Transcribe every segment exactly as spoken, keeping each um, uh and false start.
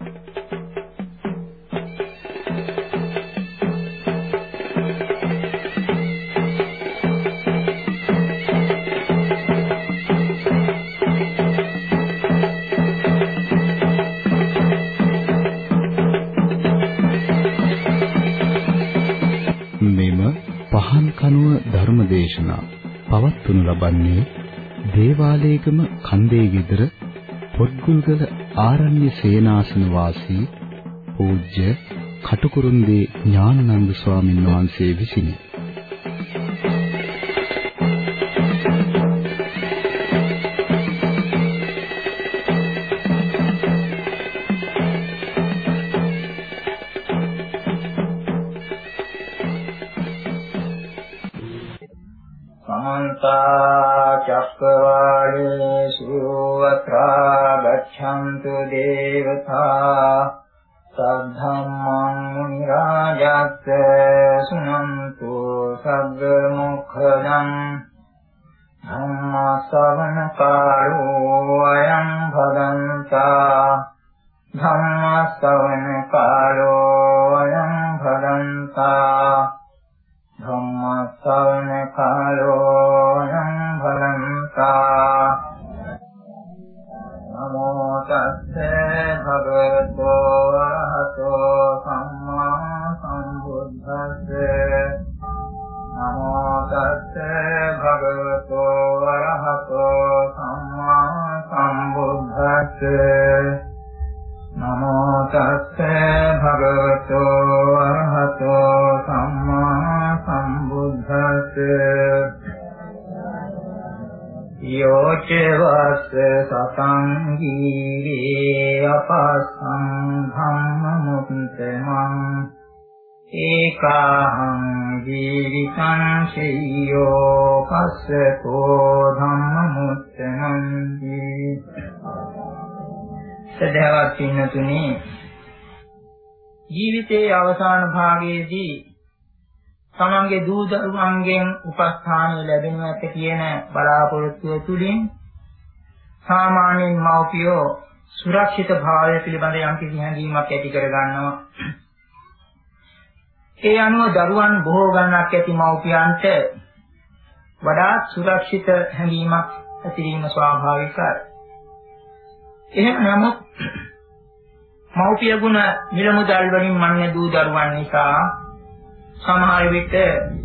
ධර්මදේශනා පවත්වනු ලබන්නේ දේවාලේගම කන්දේ ගෙදර පොත්ගුල්ගල ආරණ්‍ය සේනාසන වාසී පූජ්‍ය කටුකුරුන්දී ඥානানন্দ ස්වාමීන් වහන්සේ විසිනි. චක්කවාලේසු අත්‍රා ගච්ඡන්තු දේවතා සද්ධම්මං මුනි රාජස්ස සුනන්තු සග්ග මොක්ඛදං ධම්ම ශ්‍රවණ කාලෝ අයං භදන්තා ධම්ම ශ්‍රවණ කාලෝ අයං භදන්තා ධම්ම ශ්‍රවණ කාලෝ අයං භදන්තා නමෝ තස්සේ භගවතු වරහතෝ සම්මා සම්බුද්දස්සේ නමෝ තස්සේ භගවතු වරහතෝ සම්මා සම්බුද්දස්සේ නමෝ තස්සේ භගවතු වරහතෝ සම්මා සම්බුද්දස්සේ යෝච වස්ස සතං ගීරේ අපස්සං ධම්ම මුත්තමං ඒකාහං ජීවිතං සෙය්‍යෝ පස්සකෝ ධම්ම මුත්තමං සදහවත් පින්නතුනි ජීවිතයේ අවසාන භාගයේදී තමන්ගේ දූ දරුවන්ගෙන් උපස්ථානය ලැබෙනු ඇත කියන බලාපොරොත්තුව තුළින් සාමාන්‍යයෙන් මව්පියෝ සුරක්ෂිත භාවය පිළිබඳ යම්කිසි හැඟීමක් ඇති කර ගන්නවා. ඒ අනුව දරුවන් බොහෝ ගණනක් ඇති මව්පියන්ට වඩා සුරක්ෂිත හැඟීමක් ඇතිවීම ස්වාභාවිකයි. එහෙම නමුත් මව්පිය ගුණ මිල මුදල් වලින් මන්නේ දූ දරුවන් නිසා සමහර විට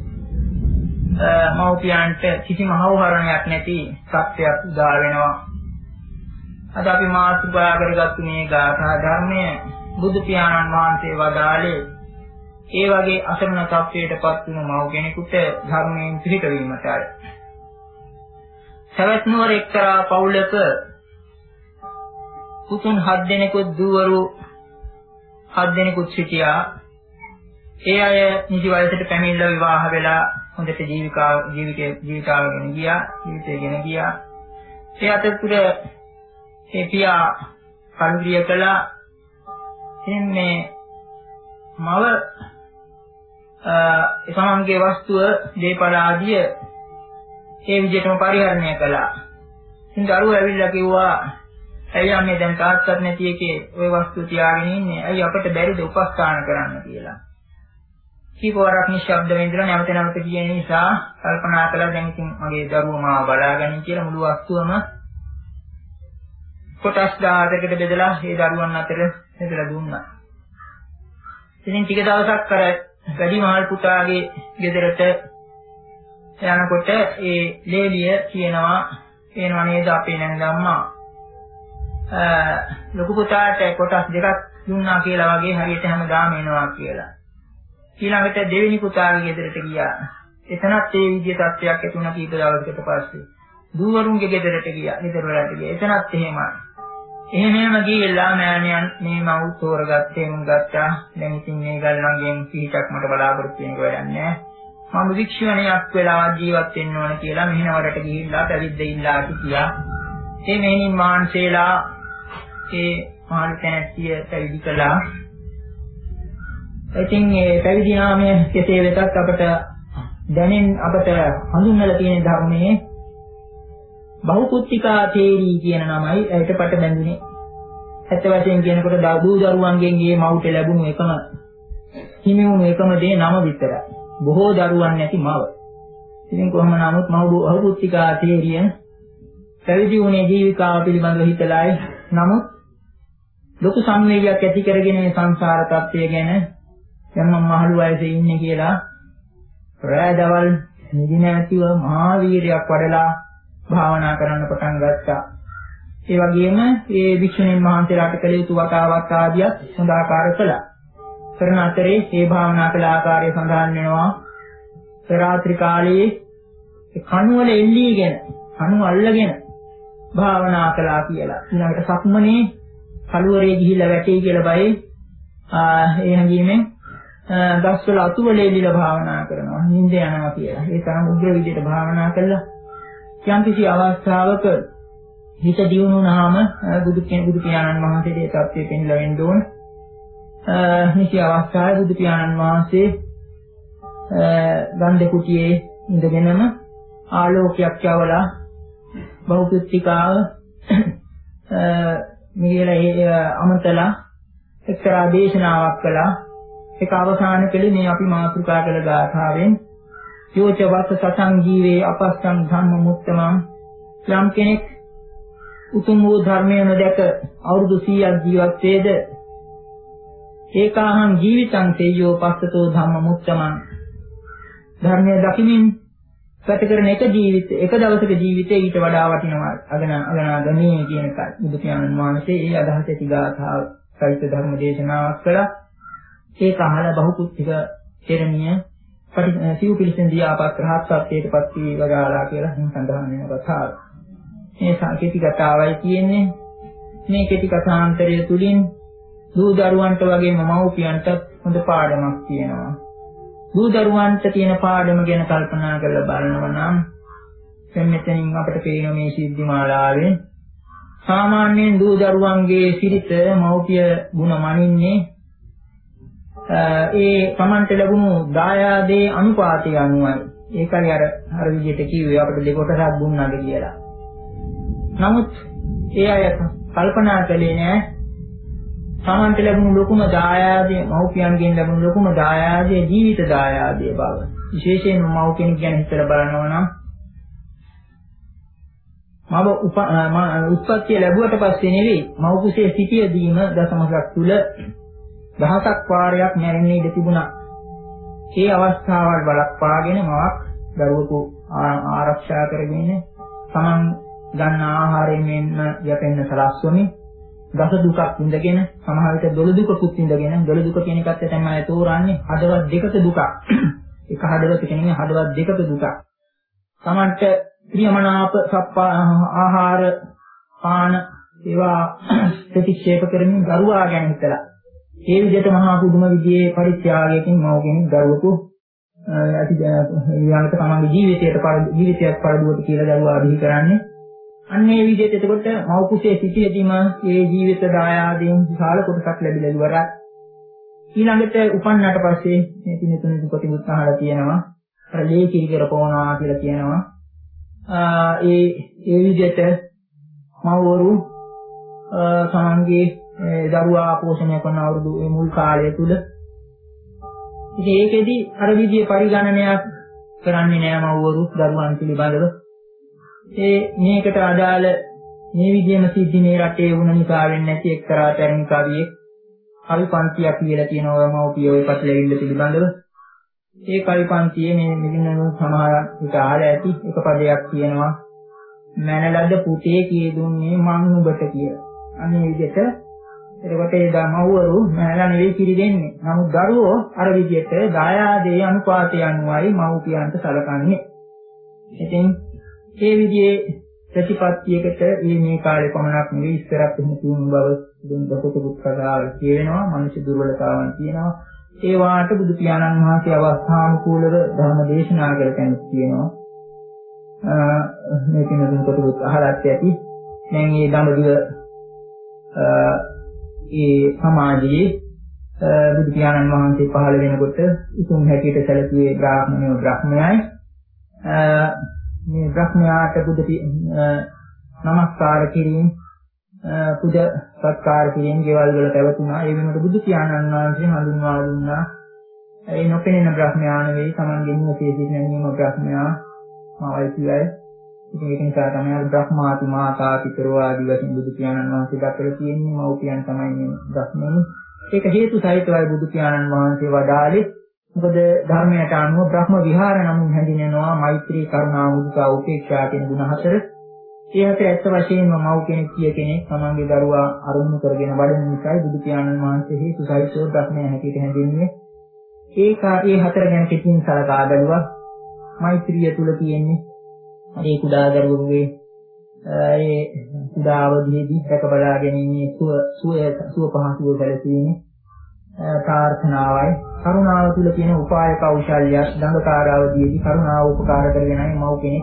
මව්පියන්ට කිසිම හවුහරණයක් නැති සත්‍යයක් උදා වෙනවා. අද අපි මාතෘකා කරගත්තු මේ ගාථා ධර්මය බුදු පියාණන් වහන්සේ වදාළේ ඒ වගේ අසරණ තත්වයකටපත් වුණු මව් කෙනෙකුට ධර්මයෙන් පිළිපැවීමටයි. සවැත් නුවර එක්තරා පවුලක පුතුන් හත් දෙනෙකුත් දූවරු හත් දෙනෙකුත් සිටියා. ඒ අය නිසි වයසට පැමිණලා විවාහ වෙලා හොඳට ජීවිකා ජීවිතේ ජීවිතාවගෙන ගියා ජීවිතේගෙන ගියා. ඒ අතරතුර ඒ පියා කල්පිය කළා. ඉතින් මේ මව ඒ තමන්ගේ වස්තුව දීපල ආදිය ඒ විදිහටම පරිහරණය කළා. ඉතින් දරුවෝ ඇවිල්ලා කිව්වා ඇයි මේ දැන් තාත්තත් නැති එකේ ওই වස්තු තියාගෙන ඉන්නේ? ඇයි අපිට බැරිද උපස්ථාන කරන්න කියලා. කීපවරක් නිශ්ශබ්ද වෙන්දලා නැවත නැවත කියන නිසා කල්පනා කළා දැන් ඉතින් මගේ දරුවෝ මාව බලාගන්න කියලා මුළු වස්තුවම කොටස් දහයකට බෙදලා ඒ දරුවන් අතර බෙදලා දුන්නා. ඉතින් ටික දවසක් අර වැඩිමහල් පුතාගේ ගෙදරට යනකොට ඒ ලේලිය කියනවා එනවා නේද අපේ නැන්දම්මා ලොකු පුතාට කොටස් දෙකක් දුන්නා කියලා වගේ හරියට හැමදාම එනවා කියලා. ඊළඟට දෙවෙනි පුතාගේ ගෙදරට ගියා. එතනත් ඒ විදිහේ තත්ත්වයක් ඇති වුණා කීප දවසකට පස්සේ. දූවරුන්ගේ ගෙදරට ගියා. ගෙදර වලට ගියා. එතනත් එහෙමයි. එහෙමම ගිහිල්ලා මෑණියන් මේ මව් තෝරගත්තේ මුන් ගත්තා. දැන් ඉතින් මේ ගල්ලන්ගෙන් පිටක් මට බලාපොරොත්තු වෙන්න වැඩක් නැහැ. මම වික්ෂුණියක් වෙලා ජීවත් වෙන්න ඕන කියලා මෙහෙණවරට ගිහිල්ලා පැවිද්ද ඉල්ලා සිටියා. මේ මෙහෙණින් මාන්සේලා ඒ මහල් තැනැත්තිය පැවිදි කළා. ඉතින් මේ පැවිදි නාමය කෙසේ වෙතත් අපට දැනෙන් අපට හඳුන්වලා තියෙන ධර්මයේ බහුකුත්තිකා තේරී කියන නමයි ඒකට පට බැඳුනේ. ඇත්ත වශයෙන් කියනකොට දූ දරුවන්ගෙන් ගේ මවුට ලැබුණු එකම හිමි වුණු එකම දේ නම විතරයි. බොහෝ දරුවන් නැති මව. ඉතින් කොහොම නමුත් මව බහුපුත්තිකා තේරිය පැවිදි වුණේ ජීවිකාව පිළිබඳව හිතලායි. නමුත් ලොකු සංවේගයක් ඇති කරගෙන මේ සංසාර තත්ත්වය ගැන දැන් මම මහලු වයසේ ඉන්නේ කියලා රෑ දවල් නිදි නැතිව මහා වීරයක් වඩලා භාවනා කරන්න පටන් ගත්තා. ඒ වගේම මේ වික්ෂුණීන් වහන්සේලාට කළ යුතු වතාවත් ආදියත් සඳහාකාර කළා. කරන අතරේ මේ භාවනා කළ ආකාරය සඳහන් වෙනවා. රාත්‍රී කාලයේ කණුවල එල්ලීගෙන කණුව අල්ලගෙන භාවනා කළා කියලා. ඊළඟට සක්මනේ කලුවරේ ගිහිල්ලා වැටේ කියලා බයි ඒ හැඟීමෙන් දස්වල අතුවල එල්ලීලා භාවනා කරනවා. නිින්ද යනවා කියලා. ඒ තරම් උග්‍ර විදිහට භාවනා කළා. යම්කිසි අවස්ථාවක හිත දියුණු වුණාම බුදු කෙනෙකු බුදු පියාණන් වහන්සේට ඒ தත්ත්වය පෙන්ලා වෙන්න ඕන. නිසි අවස්ථාවේ බුදු පියාණන් වහන්සේ ගන්ධ කුටියේ ඉඳගෙනම ආලෝකයක් යවලා බහුපුත්තිකාව මිගේලා අමතලා එක්තරා දේශනාවක් කළා. ඒක අවසාන කළේ මේ අපි මාතෘකා කළ ගාථාවෙන් යෝච වස්ස සතං ජීවේ අපස්සං ධම්ම මුත්තමං. යම් කෙනෙක් උතුම් වූ ධර්මය නොදැක අවුරුදු සීයක් ජීවත් වේද ඒකාහං ජීවිතං තේයෝ පස්සතෝ ධම්ම මුත්තමං. ධර්මය දකිමින් ගත කරන එක ජීවිත එක දවසක ජීවිතේ ඊට වඩා වටිනවා අගන අගනාගමී කියන එකයි බුදු පියාණන් වහන්සේ ඒ අදහස ඇති ගාථාව සහිත ධර්ම දේශනාවක් කළා. ඒක අහලා බහුපුත්තික තෙරණිය සිව් පිළිසෙන් දියාපත් රහත් සත්‍යයටපත් වී වදාලා කියලා සඳහන් වෙන කතාව. මේ සංකේති කතාවයි කියන්නේ. මේ කෙටි කථාන්තරය තුලින් දූ දරුවන්ට වගේම මව්පියන්ට හොඳ පාඩමක් තියෙනවා. දූ දරුවන්ට තියෙන පාඩම ගැන කල්පනා කරලා බලනවා නම් දැන් මෙතනින් අපිට පේන මේ සිද්ධි මාලාවෙන් සාමාන්‍යයෙන් දූ දරුවන්ගේ සිරිත මව්පිය ගුණ මනින්නේ ඒ Tamante ලැබුණු දායාදේ අනුපාතය අනුවයි. ඒකයි අර අර විදිහට කිව්වේ අපිට දෙකොටසක් දුන්නාද කියලා. නමුත් ඒ අය කල්පනා කළේ නෑ Tamante ලැබුණු ලොකුම දායාදේ මව්පියන්ගෙන් ලැබුණු ලොකුම දායාදේ ජීවිත දායාදේ බව. විශේෂයෙන්ම මව් කෙනෙක් ගැන හිතලා බලනවා නම් මව උත්පත්ති ලැබුවට පස්සේ නෙවෙයි මව් කුසේ සිටියදීම දසමසක් තුල දහසක් වාරයක් මැරෙන්න ඉඩ තිබුණා. ඒ අවස්ථාවල් බලපාගෙන මවක් දරුවෙකු ආරක්ෂා කරගෙන තමන් ගන්න ආහාරයෙන් මෙන්න යැපෙන්න සලස්වමින් දස දුකක් ඉඳගෙන සමහර විට දොළ දුකකුත් ඉඳගෙන දොළ දුක කියන එකත් තමයි තෝරන්නේ හදවත් දෙකක දුකක්. එක හදවත කියන්නේ හදවත් දෙකක දුකක්. තමන්ට ප්‍රියමනාප සප්පා ආහාර පාන ඒවා ප්‍රතික්ෂේප කරමින් දරුවා ගැන හිතලා ඒ විදිහට මහා පුදුම විදිහේ පරිත්‍යාගයකින් මව කෙනෙක් දරුවෙකු ඇති ඊළඟට තමන්ගේ ජීවිතයට ජීවිතයක් පරදුවට කියලා දරුවා බිහි කරන්නේ. අන්න ඒ විදිහට එතකොට මව කුසේ සිටියදීම ඒ ජීවිත දායාදයෙන් විශාල කොටසක් ලැබිලා ඉවරයි. ඊළඟට උපන්නට පස්සේ මේ තින තුන කොටිමුත් අහලා තියෙනවා. අර ලේ කිරිකර පොනවා කියලා කියනවා. ඒ ඒ විදිහට මවවරු තමන්ගේ දරුවා පෝෂණය කරන අවුරුදු මුල් කාලය තුල ඉතින් ඒකෙදි අර විදිහේ පරිගණනයක් කරන්නේ නෑ මව්වරු දරුවන් පිළිබඳව. ඒ මේකට අදාළ මේ විදිහම සිද්ධි මේ රටේ වුණ නිසා වෙන්නේ නැති එක්තරා තරම් කවියෙක් කවි පන්තියක් කියලා කියනවා මව්පියෝ ඒ පටලැවිල්ල පිළිබඳව. ඒ කවි පන්තියේ මේ මෙන්න සමහර විට ආලා ඇති එක පදයක් කියනවා මනලද පුතේ කී දුන්නේ මං නුඹට කියලා. අනේ විදිහට එතකොට ඒ දමවරු මෑලා නෙවෙයි කිරි දෙන්නේ. නමුත් දරුවෝ අර විදිහට දායාදේ අනුපාතය අනුවයි මව්පියන්ට සැලකන්නේ. ඉතින් මේ විදිහේ ප්‍රතිපත්තියකට මේ මේ කාලේ පමණක් නෙවෙයි ඉස්සරත් එහෙම තියුණු බව දුන් දසකුත් කතාවල් කියනවා. මනුෂ්‍ය දුර්වලතාවන් කියනවා. ඒ වාට බුදු පියාණන් වහන්සේ අවස්ථානුකූලව ධර්ම දේශනා කළ කෙනෙක් කියනවා. මේ කෙනෙකුට කොටුත් අහලත් ඇති. දැන් මේ දඹදිව ඒ සමාජයේ බුදු පියාණන් වහන්සේ පහළ වෙනකොට උතුම් හැටියට සැලකුවේ බ්‍රාහ්මණයෝ බ්‍රහ්මයයි. මේ බ්‍රහ්මයාට බුදු නමස්කාර කිරීම පුද සත්කාර කිරීම ගෙවල් වල පැවතුණා. ඒ වෙනකොට බුදු පියාණන් වහන්සේ හඳුන්වා දුන්නා. ඒ නොපෙනෙන බ්‍රහ්මයා නෙවෙයි තමන්ගේ නිවසේ සිටින නියම බ්‍රහ්මයා මාවයි කියයි. ඉතින් ඒක නිසා තමයි බ්‍රහ්මාති මාතා පිතරෝ ආදී වශයෙන් බුදු පියාණන් වහන්සේ දක්වලා තියෙන්නේ. මව්පියන් තමයි මේ බ්‍රහ්මයන්. ඒක හේතු සහිතවයි බුදු පියාණන් වහන්සේ වදාළේ. මොකද ධර්මයට අනුව බ්‍රහ්ම විහාර නමින් හැඳින්වෙනවා මෛත්‍රී කරුණා මුදිතා උපේක්ෂා කියන ගුණ හතර. ඒ හතර ඇත්ත වශයෙන්ම මව් කෙනෙක් කිය කෙනෙක් තමන්ගේ දරුවා අරමුණු කරගෙන වඩන නිසායි බුදු පියාණන් වහන්සේ හේතු සහිතව බ්‍රහ්මයා හැටියට හැඳින්වෙන්නේ. ඒක ඒ හතර ගැන කිසිම සලකා බැලුවා. මෛත්‍රිය තුල තියෙන්නේ ඒ කුඩා දරුවෙකුගේ ඒ කුඩා අවධියේදී රැක බලා ගැනීමේ සුව සුව සුව පහසුව සැලසීමේ ප්‍රාර්ථනාවයි. කරුණාව තුල තියෙන උපාය කෞශල්‍ය දඟකාරාවදීදී කරුණාව උපකාර කරගෙනයි මව් කෙනෙක්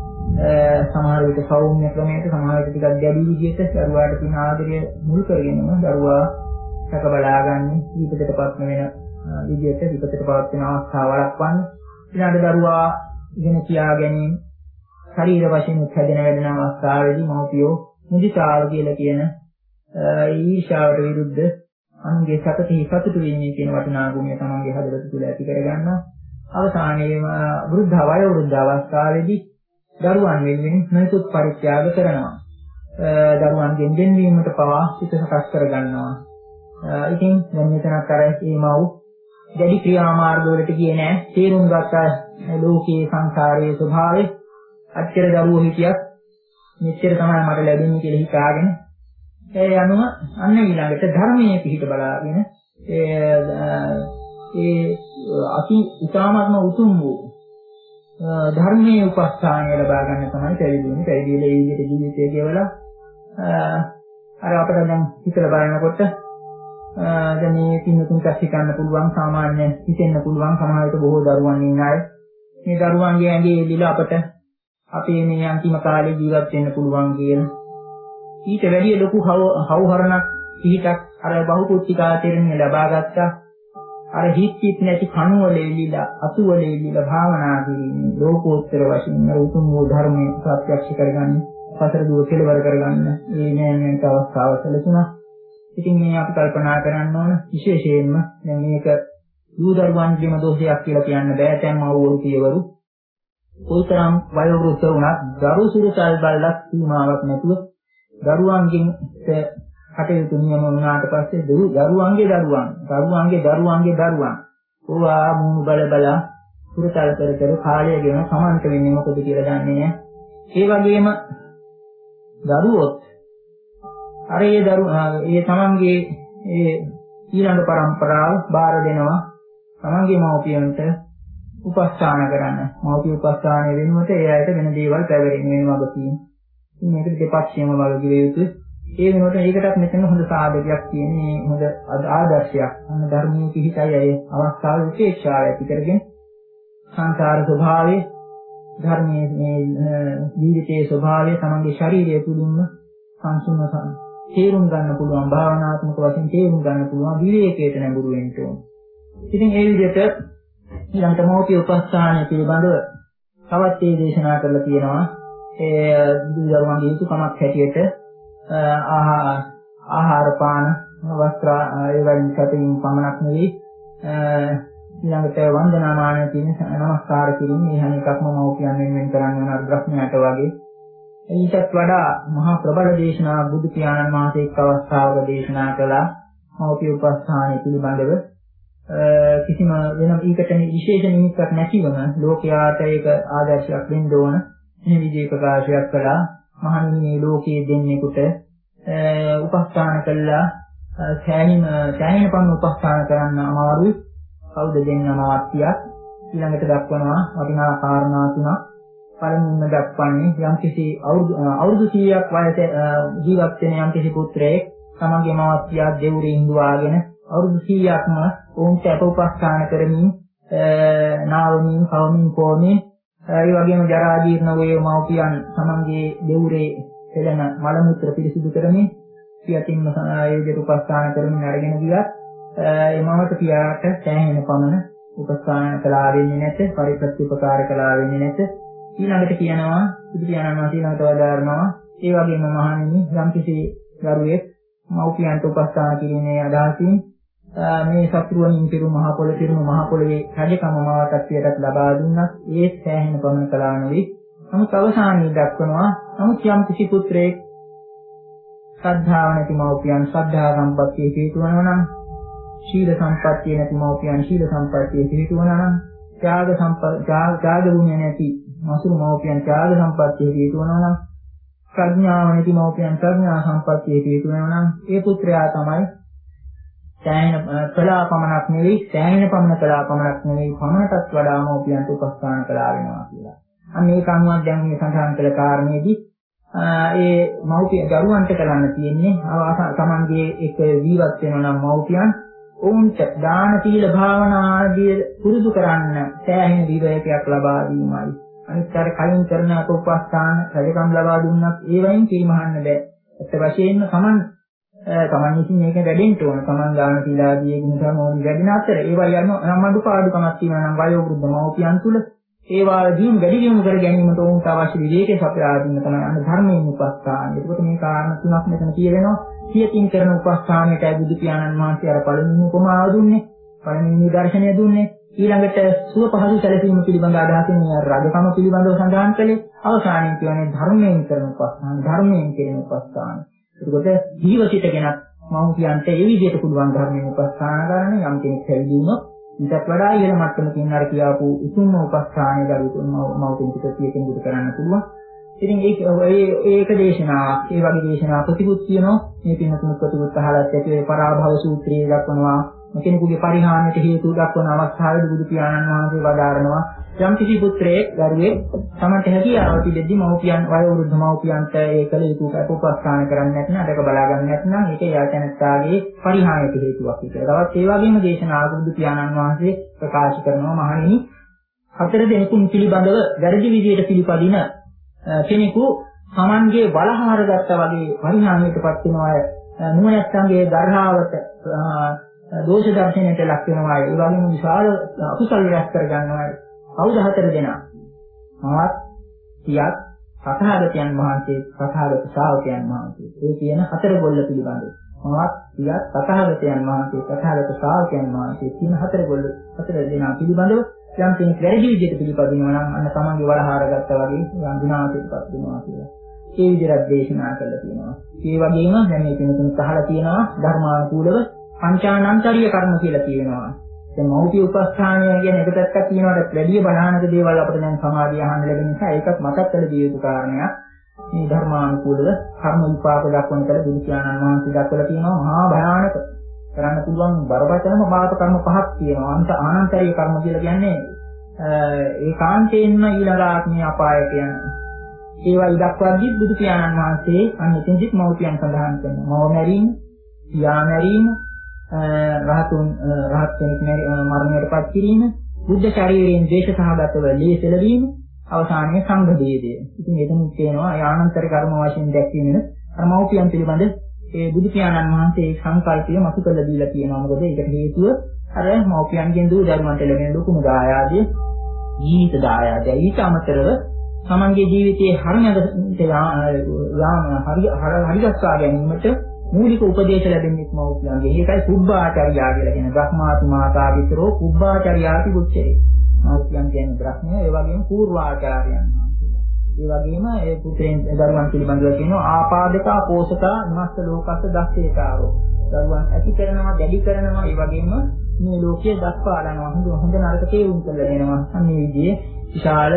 සමහර විට සෞම්‍ය ක්‍රමයකට සමහර විට ටිකක් දැඩි විදිහට දරුවාට තියෙන ආදරය මුල් කරගෙනම දරුවා රැක බලා ගන්න විපතටපත් වෙන විදිහට විපතටපත් වෙන අවස්ථාව වළක්වන්න. ඊළඟ දරුවා ඉගෙන කියා ගැනීම ශරීර වශයෙන් හැදෙන වැඩෙන අවස්ථාවේදී මව්පියෝ මුදිතාව කියලා කියන ඊර්ෂාවට විරුද්ධ අනුගේ සතටි සතුටු වෙන්නේ කියන වටිනා ගුණය තමන්ගේ හදවත තුළ ඇති කරගන්නවා. අවසානයේම වෘද්ධ වය වෘද්ධ අවස්ථාවේදී දරුවන් වෙනුවෙන් නොයෙකුත් පරිත්‍යාග කරනවා. දරුවන්ගෙන් දෙන්වීමට පවා සිත සකස් කරගන්නවා. ඉතින් දැන් මෙතනත් අර මේ මව් දැඩි ක්‍රියාමාර්ගවලට ගියේ නෑ. තේරුම් ගත්තා ලෝකයේ සංසාරයේ ස්වභාවය. අච්චර දරුවෝ හිටියත් මෙච්චර තමයි මට ලැබෙන්නේ කියලා හිතාගෙන ඒ අනුව අන්න ඊළඟට ධර්මයේ පිහිට බලාගෙන ඒ ඒ අති උසාමත්ම උතුම් වූ ධර්මයේ උපස්ථානය ලබා ගන්න තමයි පැවිදි වෙන්නේ. පැවිදිලා ඒ විදිහට ජීවිතය ගෙවලා අර අපිට දැන් හිතලා බලනකොට දැන් මේ පින්නතුන් කැස් හිතන්න පුළුවන් සාමාන්‍ය හිතෙන්න පුළුවන් සමහර විට බොහෝ දරුවන් ඉන්න අය මේ දරුවන්ගේ ඇඟේ එල්ලලා අපට අපේ මේ අන්තිම කාලේ ජීවත් වෙන්න පුළුවන් කියන ඊට වැඩිය ලොකු හවුහරණක් පිටක් අර බහුපුත්තිකා තෙරණිය ලබා ගත්තා. අර හිත් හිත් නැති කණුවල එල්ලීලා අතුවල එල්ලීලා භාවනා කිරීම ලෝකෝත්තර වශයෙන් අර උතුම් වූ ධර්මයේ ප්‍රත්‍යක්ෂ කරගන්න සතර දුව කෙලවර කරගන්න මේ නෑනට අවස්ථාව සැලසුණා. ඉතින් මේ අපි කල්පනා කරන්න ඕන විශේෂයෙන්ම දැන් මේක දූ දරුවන්ගේම දෝෂයක් කියලා කියන්න බෑ. දැන් මව්වරු කියවරු කොයිතරම් වයෝවෘද්ධ වුණත් දරු සුරුසල් බල්ලක් සීමාවක් නැතුව දරුවන්ගෙන් කටයුතු නියම වුණාට පස්සේ දරුවන්ගේ දරුවන් දරුවන්ගේ දරුවන්ගේ දරුවන් ඕවා මුණු බල බල සුරුසල් කර කර කාලය ගෙන සමන්ත වෙන්නේ මොකද කියලා දන්නේ නැහැ. ඒ වගේම දරුවොත් අර ඒ දරු ඒ තමන්ගේ ඒ ඊළඟ પરම්පරාව බාර දෙනවා තමන්ගේ මව්පියන්ට උපස්ථාන කරන්න. මෞඛ්‍ය උපස්ථානය වෙනුවට ඒ අයට වෙන දේවල් පැවරෙන්න වෙනවා වගකීම්. ඉතින් මේකට දෙපක්ෂයම වගකිය යුතුයි. ඒ වෙනුවට ඒකටත් මෙතන හොඳ සාධකයක් තියෙන්නේ හොඳ ආදර්ශයක්. අන්න ධර්මයේ පිහිටයි අය අවස්ථාව විශේෂාව ඇති කරගෙන සංසාර ස්වභාවයේ ධර්මයේ මේ ජීවිතයේ ස්වභාවය තමන්ගේ ශරීරය තුළින්ම සංසුන්ව තේරුම් ගන්න පුළුවන් භාවනාත්මක වශයෙන් තේරුම් ගන්න පුළුවන් විවේකයට නැඹුරු වෙන්න ඕන. ඉතින් ඒ විදිහට ඊළඟට මෞඛ්‍ය උපස්ථානය පිළිබඳව තවත් ඒ දේශනා කරලා තියෙනවා. ඒ බුදුදහමේ යුතුයකමක් හැටියට ආහාර පාන වස්ත්‍ර ඒ වගේ සැපීම් පමණක් නෙවෙයි ඊළඟට වන්දනාමාන කියන නමස්කාර කිරීම මේ හැම එකක්ම මෞඛ්‍යයන් වෙනුවෙන් කරන්න වෙන බ්‍රහ්මයාට වගේ. ඊටත් වඩා මහා ප්‍රබල දේශනා බුදු පියාණන් වහන්සේ එක් අවස්ථාවක දේශනා කළා මෞඛ්‍ය උපස්ථානය පිළිබඳව. කිසිම වෙන ඊකට විශේෂ නිමිත්තක් නැතිවම ලෝකයාට ඒක ආදර්ශයක් වෙන්න ඕන. මේ විදිහේ ප්‍රකාශයක් කළා. මහණෙනි මේ ලෝකයේ දෙන්නෙකුට උපස්ථාන කළා සෑහින සෑහින පන්න උපස්ථාන කරන්න අමාරුයි. කවුද දෙන්නම අවශ්‍යයක්. ඊළඟට දක්වනවා වටිනා කාරණා තුනක්. පළමුවෙන්ම දක්වන්නේ යම්කිසි අවුරුදු අවුරුදු කීයක් වයස ජීවත් වෙන යම්කිසි පුත්‍රයෙක් තමන්ගේ මව්පියා දෙවුරේ ඉඳුවාගෙන අවුරුදු කීයක්ම ඔවුන්ට අප උපස්ථාන කරමින් නාවමින් කවමින් කොමින් ඒ වගේම ජරා ජීර්ණ වූ මව්පියන් තමන්ගේ දෙවුරේ පෙළෙන මල මුත්‍ර පිරිසිදු කරමින් පියතින්ම ඒ විදිහට උපස්ථාන කරමින් අරගෙන ගියත් ඒ මවට පියාට සෑහෙන පමණ උපස්ථාන කළා වෙන්නේ නැත පරිපත්‍ය උපකාර කළා වෙන්නේ නැත. ඊළඟට කියනවා බුදු පියාණන් වහන්සේ ඊළඟට වදාරනවා ඒ වගේම මහණෙනි යම්කිසි දරුවෙක් මව්පියන්ට උපස්ථාන කිරීමේ අදහසින් මේ සතුරුවනින් පිරු මහ පොළ පිරුණු මහ පොළවේ රජකම මාවතත්වයටත් ලබා දුන්නත් ඒ සෑහෙන පමණ කළා නොවේ. නමුත් අවසානයේ දක්වනවා නමුත් යම් කිසි පුත්‍රයෙක් ශ්‍රද්ධාව නැති මව්පියන් ශ්‍රද්ධා සම්පත්තියේ පිහිටුවනවා නම් ශීල සම්පත්තිය නැති මව්පියන් ශීල සම්පත්තියේ පිහිටුවනවා නම් ත්‍යාග සම්පත්තිය ත්‍යාග ගුණය නැති මසුරු මව්පියන් ත්‍යාග සම්පත්තියේ පිහිටුවනවා නම් ප්‍රඥාව නැති මව්පියන් ප්‍රඥා සම්පත්තියේ පිහිටුවනවා නම් ඒ පුත්‍රයා තමයි සෑහෙන කලා පමණක් නෙවෙයි සෑහෙන පමණ කලා පමණක් නෙවෙයි පමණටත් වඩා මව්පියන්ට උපස්ථාන කළා වෙනවා කියලා. අන්න ඒක අනුව දැන් මේ සඳහන් කළ කාරණේදී ඒ මව්පිය දරුවන්ට කරන්න තියෙන්නේ තමන්ගේ එක ජීවත් වෙනවා නම් මව්පියන් ඔවුන්ට දාන සීල භාවනා ආදී පුරුදු කරන්න සෑහෙන විවේකයක් ලබා දීමයි. අනිත් අර කලින් කරන උපස්ථාන රජකම් ලබා දුන්නත් ඒ වයින් කීමහන්න බෑ. ඒත් වශයෙන්ම තමන් තමන් විසින් මේක වැඩෙන්න ඕන. තමන් දාන සීල ආදී ගුණ මොහොත වැඩින අතර ඒවා යන නම් අඩුපාඩුකමක් තියෙනවා නම් වයෝ වෘද්ධ මව්පියන් තුල ඒවාදීන් වැඩි දියුණු කර ගැනීමට උන්ට අවශ්‍ය විවේකයේ සපයාදීම තමයි අන්න ධර්මයෙන් උපස්ථාන. ඒකත් මේ කාරණා තුනක් මෙතන කියවෙනවා. සියතින් කරන උපස්ථානයටයි බුදු පියාණන් වහන්සේ අර පළවෙනි උපමාව දුන්නේ. පළවෙනි නිදර්ශනය දුන්නේ. ඊළඟට සුව පහසු සැලසීම පිළිබඳ අදහසින් රජකම පිළිබඳව සඳහන් කළේ. අවසානයේ කියන්නේ ධර්මයෙන් කරන උපස්ථාන, ධර්මයෙන් කියන උපස්ථාන. ඒකත් ජීවිතයටගෙනත් මව්පියන්ට ඒ විදිහට පුළුවන් ධර්මයෙන් උපස්ථාන කරන්න යම් කෙනෙක් හැවිදි වුණොත් ඊටත් වඩා ඉහළ මට්ටමකින් අර කියාපු උතුම්ම උපස්ථානයේ දරුවෝ මව්පියන්ට කෙනෙකුට කරන්න පුළුවන්. ඉතින් ඒක ඒක දේශනාවක්. ඒ වගේ දේශනා ප්‍රතිපුත් කියනවා. මේ පින්නතුන් ප්‍රතිපුත් අහලත් ඇති ඒ පරාභව සූත්‍රයේ දක්වනවා. කෙනෙකුගේ පරිහානියට හේතු දක්වන අවස්ථාවේදී බුදු පියාණන් වහන්සේ වදාරනවා යම් කිසි පුත්‍රයෙක් දරුවෙක් තමන්ට හැකියාව තිබෙද්දී මව්පියන් වයෝ වෘද්ධ මව්පියන්ට ඒකල යුතු උපස්ථාන කරන්නේ නැත්නම් අදක බලා ගන්න නැත්නම් ඒක යාචනත්තාගේ පරිහානියට හේතුවක් කියලා. තවත් ඒ වගේම දේශනාවක බුදු පියාණන් වහන්සේ ප්‍රකාශ කරනවා මහණෙනි හතර දෙනෙකුන් පිළිබඳව වැරදි විදියට පිළිපදින කෙනෙකු තමන්ගේ වලහාර ගත්තා වගේ පරිහානියටපත් වෙනවා. නුවණැත්තන්ගේ දරහාවට දෝෂ දර්ශනයට ලක් වෙනවා. ඒ වගේම විශාල අකුසල රැස් කර ගන්නවා. කවුද හතර දෙනා? මාත් සියත් සතහාගතයන් වහන්සේ සතහාගත ශ්‍රාවකයන් වහන්සේ. ඒ කියන හතර ගොල්ල පිළිබඳව. මාත් සියත් සතහාගතයන් වහන්සේ සතහාගත ශ්‍රාවකයන් වහන්සේ කියන හතර ගොල්ල හතර දෙනා පිළිබඳව යම් කෙනෙක් වැරදි විදිහට පිළිපදිනවා නම් අන්න තමන්ගේ වලහාර ගත්තා වගේ විනාශයටපත් වෙනවා කියලා. ඒ විදිහට දේශනා කළා තියෙනවා. ඒ වගේම දැන් මේ කෙනෙකුට අහලා තියෙනවා ධර්මානුකූලව පංචානන්තරීය කර්ම කියලා කියනවා. දැන් මෞඛ්‍ය උපස්ථානය කියන එක පැත්තක් කියනවාට වැඩි බණානක දේවල් අපිට දැන් සමාධිය අහන්න ලැබෙන නිසා ඒකත් මතක් කළ දිය යුතු කාරණයක්. මේ ධර්මානුකූලව කර්ම විපාක දක්වන කල බුදු පියාණන් වහන්සේ දක්වලා තියෙනවා මහා භයානක කරන්න පුළුවන් බරපතලම පාප කර්ම පහක් තියෙනවා. අන්ත ආනන්තරීය කර්ම කියලා කියන්නේ ඒකාන්තයෙන්ම ඊළඟ ආත්මීය අපාය කියන්නේ. ඒවා ඉදක්වද්දි බුදු පියාණන් වහන්සේ අන්න එතෙන්දිත් මෞඛ්‍යයන් සඳහන් කරනවා. මව මැරීම, පියා මැරීම, රහතුන් රහත් කෙනෙක් මරණයටපත් කිරීම, බුද්ධ ශරීරයෙන් දේශ සහගතව ලේ සෙලවීම, අවසානයේ සංඝ ભેදය. ඉතින් එතන කියනවා ආනන්තර කර්ම වශයෙන් දැක්වීමෙන අර මෞඛ්‍යයන් පිළිබඳ ඒ බුදු පියාණන් වහන්සේ ඒ සංකල්පය මතු කළ දීලා තියෙනවා. මොකද ඒකට හේතුව අර මෞඛ්‍යයන්ගෙන් දූ දරුවන්ට ලැබෙන ලොකුම දායාදය ජීවිත දායාදය. ඊට අමතරව තමන්ගේ ජීවිතයේ හරියට යාම හරිගස්සා ගැනීමට මූලික උපදේශ ලැබෙන්නේ මෞඛ්‍යයන්ගෙන්. ඒකයි කුබ්බාචාර්යා කියලා කියන බ්‍රහ්මාති මාතා විතරෝ කුබ්බාචාර්යාති පුච්චේ. මෞඛ්‍යයන් කියන්නේ බ්‍රහ්මය, ඒ වගේම පූර්වාචාර්යයන්. ඒ වගේම ඒ පුත්‍රයන් දරුවන් පිළිබඳව කියනවා ආපාදකා පෝෂකා නමස්ත ලෝකස්ස දස්සේකාරෝ. දරුවන් ඇති කරනවා, දැඩි කරනවා, ඒ වගේම මේ ලෝකයේ දස්පා ගන්නවා. හොඳ හොඳ නරක තේරුම් කරලා දෙනවා. අන්නේ විදිහේ විශාල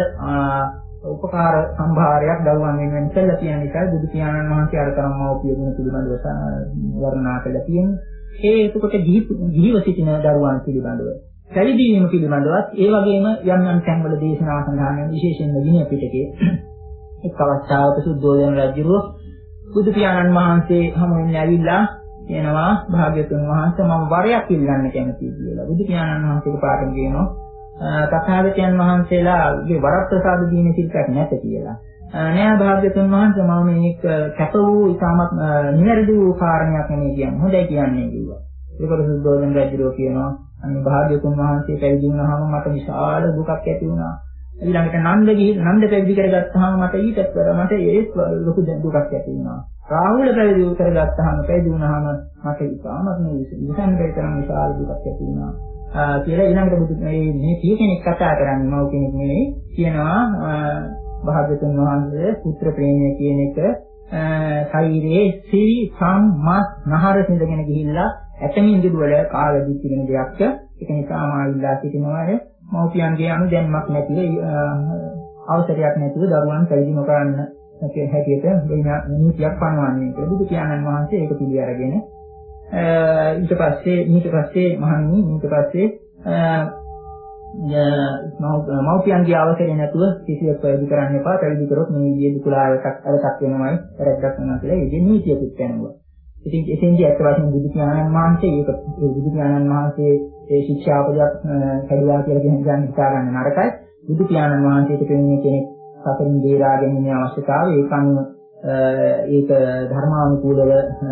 උපකාර සම්භාරයක් දරුවන් වෙනුවෙන් කළා කියන එකයි බුදු පියාණන් වහන්සේ අර තරම් මව්පිය ගුණ පිළිබඳව වර්ණනා කළා කියන්නේ. ඒ එතකොට ජීව සිටින දරුවන් පිළිබඳව පැවිදි වීම පිළිබඳවත් ඒ වගේම යම් යම් තැන්වල දේශනා සඳහන් වෙන විශේෂයෙන්ම විනය පිටකයේ එක් අවස්ථාවක සුද්ධෝදන රජුව බුදු පියාණන් වහන්සේ හමුවෙන් ඇවිල්ලා කියනවා භාග්‍යවතුන් වහන්සේ මම වරයක් ඉල්ලන්න කැමතියි කියලා. බුදු පියාණන් වහන්සේගේ පාඩම් කියනවා තථාගතයන් වහන්සේලාගේ වරප්‍රසාද දීමේ සිල්පයක් නැත කියලා. නෑ භාග්‍යවතුන් වහන්සේ මම මේක කැප වූ ඉතාමත් නිවැරදි වූ කාරණයක් නෙමෙයි කියන්නේ. හොඳයි කියන්නේ කිව්වා. ඒකට සුද්ධෝදන රජුව කියනවා අනේ භාග්‍යවතුන් වහන්සේ පැවිදි වුණාම මට විශාල දුකක් ඇති වුණා. ඊළඟට නන්ද ගිහින් නන්ද පැවිදි කරගත්තාම මට ඊටත් වඩා මට ඒත් ලොකු දුකක් ඇති වුණා. රාහුල පැවිදි කරගත්තාම පැවිදි වුණාම මට ඉතාමත් මේ විසන් දෙතරම් විශාල දුකක් ඇති වුණා. කියලා ඊළඟට බුදු මේ මේ පිය කෙනෙක් කතා කරන්නේ මව කෙනෙක් නෙවෙයි කියනවා භාග්‍යවතුන් වහන්සේ පුත්‍ර ප්‍රේමය කියන එක ශරීරයේ සිවි සම්මස් නහර සිඳගෙන ගිහිල්ලා ඇතමින් දුවල කාලෙදි පිරෙන දෙයක්. ඒක නිසා මා ඉල්ලා සිටිනවා මව්පියන්ගේ අනුදැනුමක් නැතිව අවසරයක් නැතිව දරුවන් පැවිදි නොකරන්න හැටියට නීතියක් පනවන්නේ කියලා බුදු පියාණන් වහන්සේ ඒක පිළි අරගෙන ඊට පස්සේ ඊට පස්සේ මහණනි ඊට පස්සේ මව්පියන්ගේ අවසරය නැතුව කිසියක් පැවිදි කරන්න එපා. පැවිදි කරොත් මේ විදිහේ දුකලාවකට අරසක් වෙනවයි වැරද්දක් වෙනවා කියලා ඒ නීතියකුත් කියනවා. ඉතින් එතෙන්දී අත් වශයෙන් බුදු පියාණන් වහන්සේ ඒක බුදු පියාණන් වහන්සේ ඒ ශික්ෂාපදයක් කැඩුවා කියලා කියන ගන්න හිතා ගන්න නරකයි. බුදු පියාණන් වහන්සේට කියන්නේ කෙනෙක් සතරින් දේරා ගැනීමේ අවශ්‍යතාවය ඒක අනුව ඒක ධර්මානුකූලව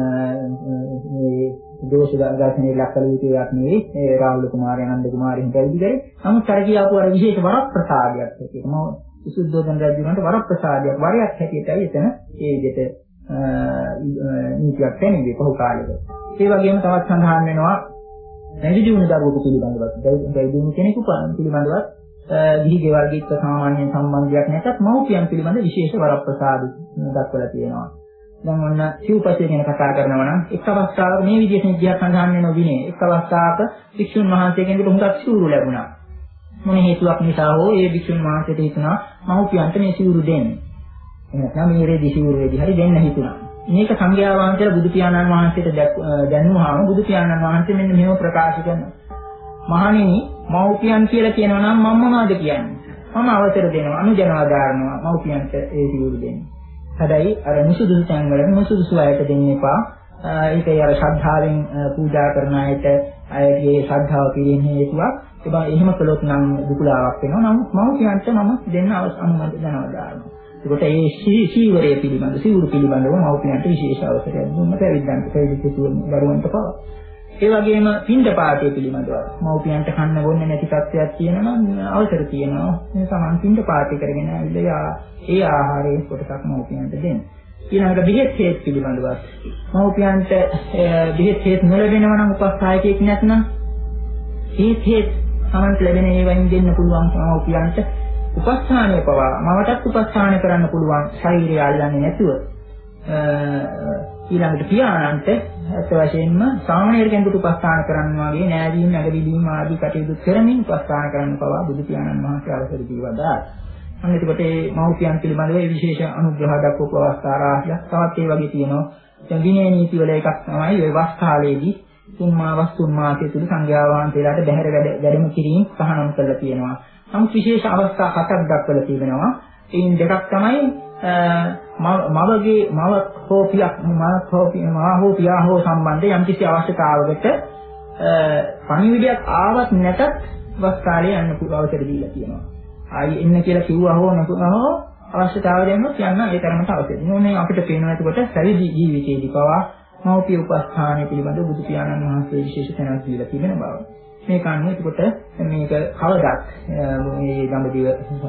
මේ දෝෂ ගායකනේ ලක්කල යුතුයක් නෙවෙයි. ඒ රාහුල කුමාරයා නන්ද කුමාරයන් පැවිදි කරේ. නමුත් අර කියාපු අර විශේෂ වරප්‍රසාදයක් තියෙනවා. මම විසුද්ධෝදන රජුන්ට වරප්‍රසාදයක් වරයක් හැටියටයි එතන ඒ විදිහට නීතියක් තැනෙන්නේ පහු කාලෙක. ඒ වගේම තවත් සඳහන් වෙනවා පැවිදි වුණ දරුවෙකු පිළිබඳව. පැවිදි වුණ කෙනෙකු පිළිබඳව ගිහි ගෙවල් ගිත්ත සාමාන්‍ය සම්බන්ධයක් නැතත් මව්පියන් පිළිබඳ විශේෂ වරප්‍රසාද දක්වලා තියෙනවා. දැන් ඔන්න සිව්පසය ගැන කතා කරනවා නම් එක් අවස්ථාවක මේ විදිහට නිදියක් සඳහන් වෙන විනේ එක් අවස්ථාවක වික්ෂුන් වහන්සේගෙන් හුඟක් සිවුරු ලැබුණා. මොන හේතුවක් නිසා හෝ ඒ වික්ෂුන් වහන්සේට හිතුණා මව්පියන්ට මේ සිවුරු දෙන්න. එහෙනම් මේ රෙදි සිවුරු රෙදි හරි දෙන්න හිතුණා. මේක සංඝයා වහන්සේලා බුදු පියාණන් වහන්සේට දැන්වහම බුදු පියාණන් වහන්සේ මෙන්න මෙහෙම ප්‍රකාශ කරනවා. මහණෙනි මව්පියන් කියලා කියනවා නම් මම මොනවද කියන්නේ? මම අවසර දෙනවා අනුජනවා දානවා මව්පියන්ට ඒ සිවුරු දෙන්න. හැබැයි අර මුසුදුසු තැන් වල මුසුදුසු අයට දෙන්න එපා. ඒකේ අර ශ්‍රද්ධාවෙන් පූජා කරන අයට අයගේ ශ්‍රද්ධාව පිළිෙන හේතුවක්. ඒ බා එහෙම කළොත් නම් දුකලාවක් වෙනවා. නමුත් මව්පියන්ට මම දෙන්න අනුමත දෙනවා දානවා. ඒකට ඒ සීවරය පිළිබඳ සිවුරු පිළිබඳව මව්පියන්ට විශේෂ අවසරයක් දුන්න පැවිද්දන්ට පැවිදි දරුවන්ට පවා. ඒ වගේම පින්ඩපාතය පිළිබඳව මව්පියන්ට කන්න බොන්න නැති තත්ත්වයක් තියෙනවා නම් අවසර තියෙනවා මේ සමාන පින්ඩපාතය කරගෙන ඇවිල්ලා ඒ ආහාරයේ කොටසක් මව්පියන්ට දෙන්න. ඊළඟට බෙහෙත් හේත් පිළිබඳව මව්පියන්ට බෙහෙත් හේත් නොලැබෙනවා නම් උපස්ථායකයෙක් නැත්නම් ඒ හේත් සමන්ත ලැබෙන ඒවායින් දෙන්න පුළුවන් මව්පියන්ට උපස්ථානය පවා මවටත් උපස්ථාන කරන්න පුළුවන් ශරීරය අල්ලන්නේ නැතුව ඊළඟට පියාණන්ට අත් වශයෙන්ම සාමාන්‍ය කෙනෙකුට උපස්ථාන කරන්න වගේ නෑදීම් නැගවිදීම් ආදී කටයුතු කරමින් උපස්ථාන කරන්න පවා බුදු පියාණන් වහන්සේ අවසර දීවදා. අන්න එතකොට මේ මව්පියන් පිළිබඳව විශේෂ අනුග්‍රහ දක්වපු අවස්ථා රාශියක් තවත් ඒ වගේ තියෙනවා. දැන් විනය නීති වල එකක් තමයි ඔය වස් කාලයේදී තුන් මාස තුන් මාසයේ තුල සංඝයා වහන්සේලාට බැහැර වැඩම කිරීම සහනම් කරලා තියෙනවා. නමුත් විශේෂ අවස්ථා හතක් දක්වලා තිබෙනවා. ඒන් දෙකක් තමයි මවගේ මව හෝ පියා මව හෝ පියා හෝ පියා හෝ සම්බන්ධ යම් කිසි අවශ්‍යතාවයකට පණිවිඩයක් ආවත් නැතත් වස් කාලේ යන්න පුළුවන් අවසර දීලා තියෙනවා. ආයි එන්න කියලා කිව්වා හෝ නැතුනහෝ අවශ්‍යතාවය දෙන්නොත් යන්න ඒ තරමට අවශ්‍යයි. මොනේ අපිට පේනවා එතකොට පැවිදි ජීවිතයේදී පවා මව්පිය උපස්ථානය පිළිබඳ බුදු පියාණන් වහන්සේ විශේෂ තැනක් දීලා තිබෙන බව. මේක අනුව එතකොට මේක කවදාත් මේ දඹදිව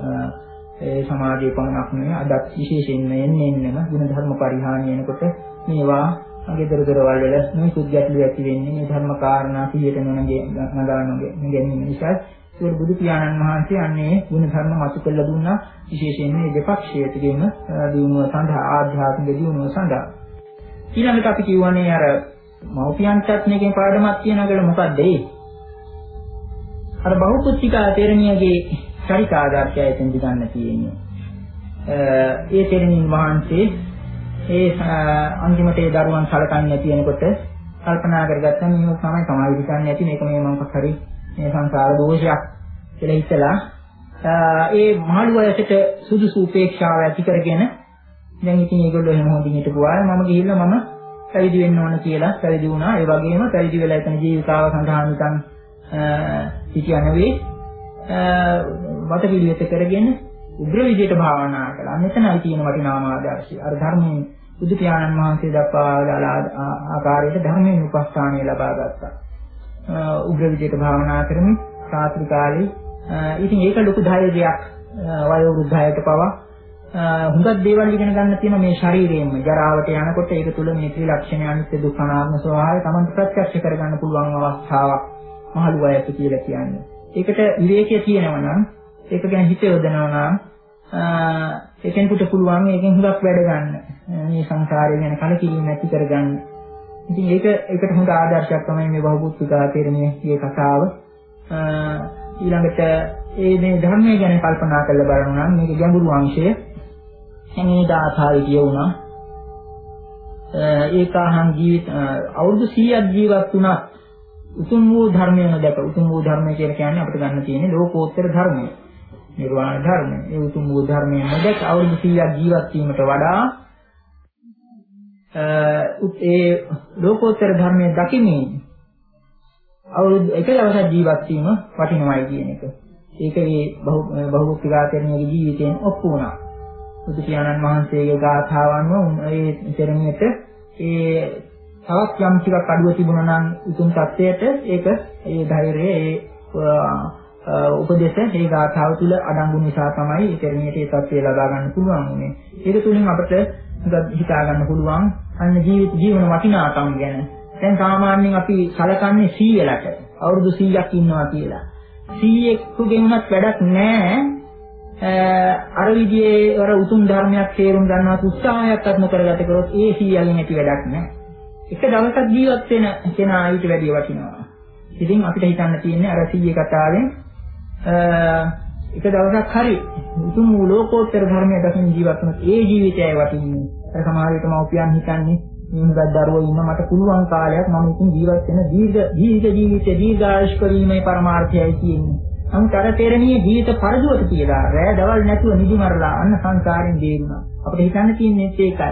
ඒ සමාජයේ පමණක් නෙවෙයි අදත් විශේෂයෙන්ම එන්නේ එන්නම ගුණ ධර්ම පරිහානිය වෙනකොට මේවා ගෙදර දොරවල් වල මේ සුද්ධියටලු ඇති වෙන්නේ මේ ධර්ම කාරණා සිහියට නොනගේ නගානගේ ගැනීම නිසා ඒ බුදු පියාණන් වහන්සේ අන්නේ ගුණ ධර්ම මතු කළ දුන්නා විශේෂයෙන්ම මේ දෙපක්ෂයටගෙන දිනුව සඳහා ආධ්‍යාත්මික දිනුව සඳහා ඊළඟට අපි කියවනේ අර මව්පියන්ටත් මේකේ පාඩමක් තියෙනවා කියලා මොකක්ද ඒ අර බහුපුත්තිකා තෙරණියගේ චරිත ආදර්ශය එතෙන්දි ගන්න තියෙන්නේ. ඒ තෙරණින් වහන්සේ ඒ අන්තිමට ඒ දරුවන් සලකන්නේ නැති වෙනකොට කල්පනා කරගත්තා මේක තමයි තමයි විකන්නේ නැති මේක මේ මම හරි මේ සංසාර දෝෂයක් කියලා හිතලා ඒ මහලු වයසට සුදුසු උපේක්ෂාව ඇති කරගෙන දැන් ඉතින් ඒගොල්ලෝ එහෙම හොඳින් හිටපුවා මම ගිහිල්ලා මම පැවිදි වෙන්න ඕන කියලා පැවිදි වුණා. ඒ වගේම පැවිදි වෙලා එතන ජීවිතාව සඳහා නිකන් හිතියා නෙවෙයි වත පිළිවෙත කරගෙන උග්‍ර විදියට භාවනා කළා. මෙතනයි තියෙන වටිනාම ආදර්ශය. අර ධර්මයෙන් බුදු පියාණන් වහන්සේ දක්වා ආකාරයට ධර්මයෙන් උපස්ථානය ලබා ගත්තා. උග්‍ර විදියට භාවනා කරමින් රාත්‍රී කාලේ ඉතින් ඒක ලොකු ධෛර්යයක් වයෝ වෘද්ධයන්ට පවා හුඟක් දේවල් ඉගෙන ගන්න තියෙන මේ ශරීරයෙන්ම ජරාවට යනකොට ඒක තුල මේ ත්‍රිලක්ෂණ අනිත්‍ය දුක්ඛ අනාත්ම ස්වභාවය Tamanට ප්‍රත්‍යක්ෂ කරගන්න පුළුවන් අවස්ථාවක් මහලු වයස කියලා කියන්නේ. ඒකට විවේකයේ තියෙනවා නම් ඒක ගැන හිත යොදනවා නම් එතෙන්ට පුළුවන් ඒකෙන් හුඟක් වැඩ ගන්න. මේ සංසාරය ගැන කලකිරීම නැති කරගන්න. ඉතින් ඒක ඒකට හොඳ ආදර්ශයක් තමයි මේ බහුබුද්ධිකා තේරෙන්නේ මේ කතාව. ඊළඟට ඒ මේ ධර්මය ගැන කල්පනා කරලා බලනවා නම් මේක ගැඹුරු අංශය එනේ දාථාවේ කියුණා. ඒකාහං ජීවිත අවුරුදු සීයක් ජීවත් වුණා උතුම් වූ ධර්මයම දැක උතුම් වූ ධර්මය කියලා කියන්නේ අපිට ගන්න තියෙන්නේ ලෝකෝත්තර ධර්මය. නිර්වාණ ධර්මය. ඒ උතුම් වූ ධර්මයෙන් දැක අවුරුදු සීයක් ජීවත් වීමට වඩා ඒ ලෝකෝත්තර ධර්මයේ දකිමින් අවුරුදු එක දවසක් ජීවත් වීම වටිනවයි කියන එක. ඒක මේ බහුබුද්ධිකාතේනගේ ජීවිතයෙන් ඔප්පු වුණා. බුදු පියාණන් වහන්සේගේ ගාථාවන් ඒ තෙරණියට ඒ තවත් යම් ටිකක් අඩුව තිබුණා නම් උතුම් තත්වයට ඒක ඒ ධෛර්යය ඒ උපදේශ ඒ ගාථාව තුළ අඩංගු නිසා තමයි ඒ තෙරණියට ඒ තත්වය ලබා ගන්න පුළුවන් වුනේ. ඒක තුලින් අපිට හිතා ගන්න පුළුවන් අන්න ජීවිත ජීවන වටිනාකම් ගැන. දැන් සාමාන්‍යයෙන් අපි සැලකන්නේ සීයලට අවුරුදු සීයක් ඉන්නවා කියලා. සීයෙකුගෙන්වත් වැඩක් නැහැ. අර විදිහේ අර උතුම් ධර්මයක් තේරුම් ගන්නවත් උත්සාහයක් අත්ම කරගත කරොත් ඒ සීයලින් ඇති වැඩක් නැහැ. එක දවසක් ජීවත් වෙන කෙනා ඊට වැඩිය වටිනවා. ඉතින් අපිට හිතන්න තියෙන්නේ අර සීයේ කතාවෙන් එක දවසක් හරි උතුම් වූ ලෝකෝත්තර ධර්මය දකින ජීවත් වෙන ඒ ජීවිතයයි වටින්නේ. අර සමහර විට මව්පියන් හිතන්නේ මේ හුඟක් දරුවෝ ඉන්න මට පුළුවන් කාලයක් මම ඉතින් ජීවත් වෙන දීර්ඝ දීර්ඝ ජීවිතේ දීර්ඝායුෂ කිරීමේ පරමාර්ථයයි තියෙන්නේ. නමුත් අර තේරණියේ ජීවිත පරදුවට කියලා රැය දවල් නැතුව නිදි මරලා අන්න සංසාරයෙන් බේරුණා. අපිට හිතන්න තියෙන්නේ ඒකයි.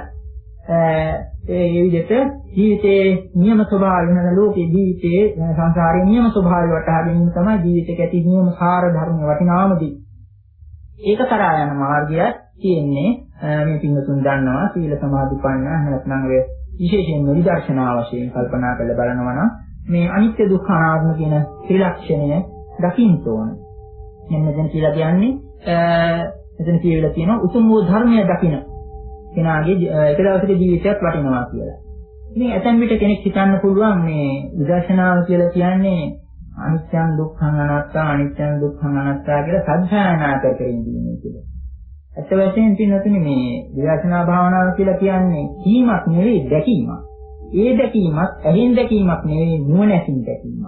ඒ විදිහට ජීවිතයේ නියම ස්වභාවය වෙන ලෝකයේ ජීවිතයේ සංසාරයේ නියම ස්වභාවය වටහා ගැනීම තමයි ජීවිතයක ඇති නියම සාර ධර්ම වටිනාමදී. ඒක කරා යන මාර්ගය තියෙන්නේ මේ පින්නතුන් දන්නවා සීල සමාධි ප්‍රඥා නැත්නම් වේ විශේෂයෙන්ම විදර්ශනා වශයෙන් කල්පනා කරලා බලනවා නම් මේ අනිත්‍ය දුක්ඛ අනාත්ම කියන ත්‍රිලක්ෂණය දකින්න ඕන. මෙන්න දැන් කියලා කියන්නේ එතන කියලා තියෙනවා උතුම් වූ ධර්මය දකින්න කෙනාගේ එක දවසක ජීවිතයක් වටිනවා කියලා. ඉතින් ඇතැම් විට කෙනෙක් හිතන්න පුළුවන් මේ විදර්ශනාව කියලා කියන්නේ අනිත්‍යං දුක්ඛං අනාත්තා අනිත්‍යං දුක්ඛං අනාත්තා කියලා සත්‍යයනා කරගෙන ඉන්නේ කියලා. ඇත්ත වශයෙන්ම පින්නතුනේ මේ විදර්ශනා භාවනාව කියලා කියන්නේ කීමක් නෙවෙයි දැකීමක්. ඒ දැකීමක් ඇහෙන් දැකීමක් නෙවෙයි නුවණැසින් දැකීමක්.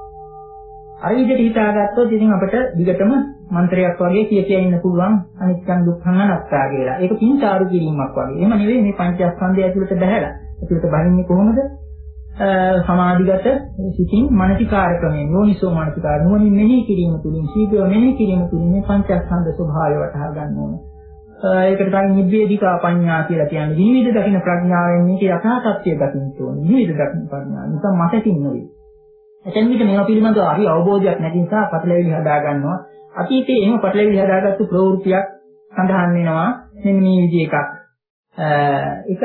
අර විදිහට හිතාගත්තොත් ඉතින් අපිට දිගටම මන්ත්‍රයක් වගේ කිය කිය ඉන්න පුළුවන් අනිත්‍යං දුක්ඛං අනාත්තා කියලා. ඒක පින්චාරු කිරීමක් වගේ. එහෙම නෙවෙයි මේ පංචස්කන්ධය ඇතුළට බහැලා. ඇතුළට බහින්නේ කොහොමද? සමාධිගත සිතින් මානසිකාර ක්‍රමයෙන් යෝනිසෝ මානසිකාර නුවණින් මෙනෙහි කිරීම තුළින් සීඝ්‍ර මෙනෙහි කිරීම තුළින් මේ පංචස්කන්ධ ස්වභාවය වටහා ගන්න ඕන. ඒකට තමයි නිබ්බේධිකා පඤ්ඤා කියලා කියන්නේ. විවිධ දකින්න ප්‍රඥාවෙන් මේක යථා තත්ත්වය දකින්න ඕනේ. විවිධ දකින්න ප්‍රඥාව. නිකන් මතකින් නෙවෙයි. එතෙන් විතර මේවා පිළිබඳව හරි අවබෝධයක් නැති නිසා පටලැවිලි හදා ගන්නවා. අතීතයේ එහෙම පටලැවිලි හදාගත්තු ප්‍රවෘත්තියක් සඳහන් වෙනවා. මෙන්න මේ විදිහ එකක්. ඒක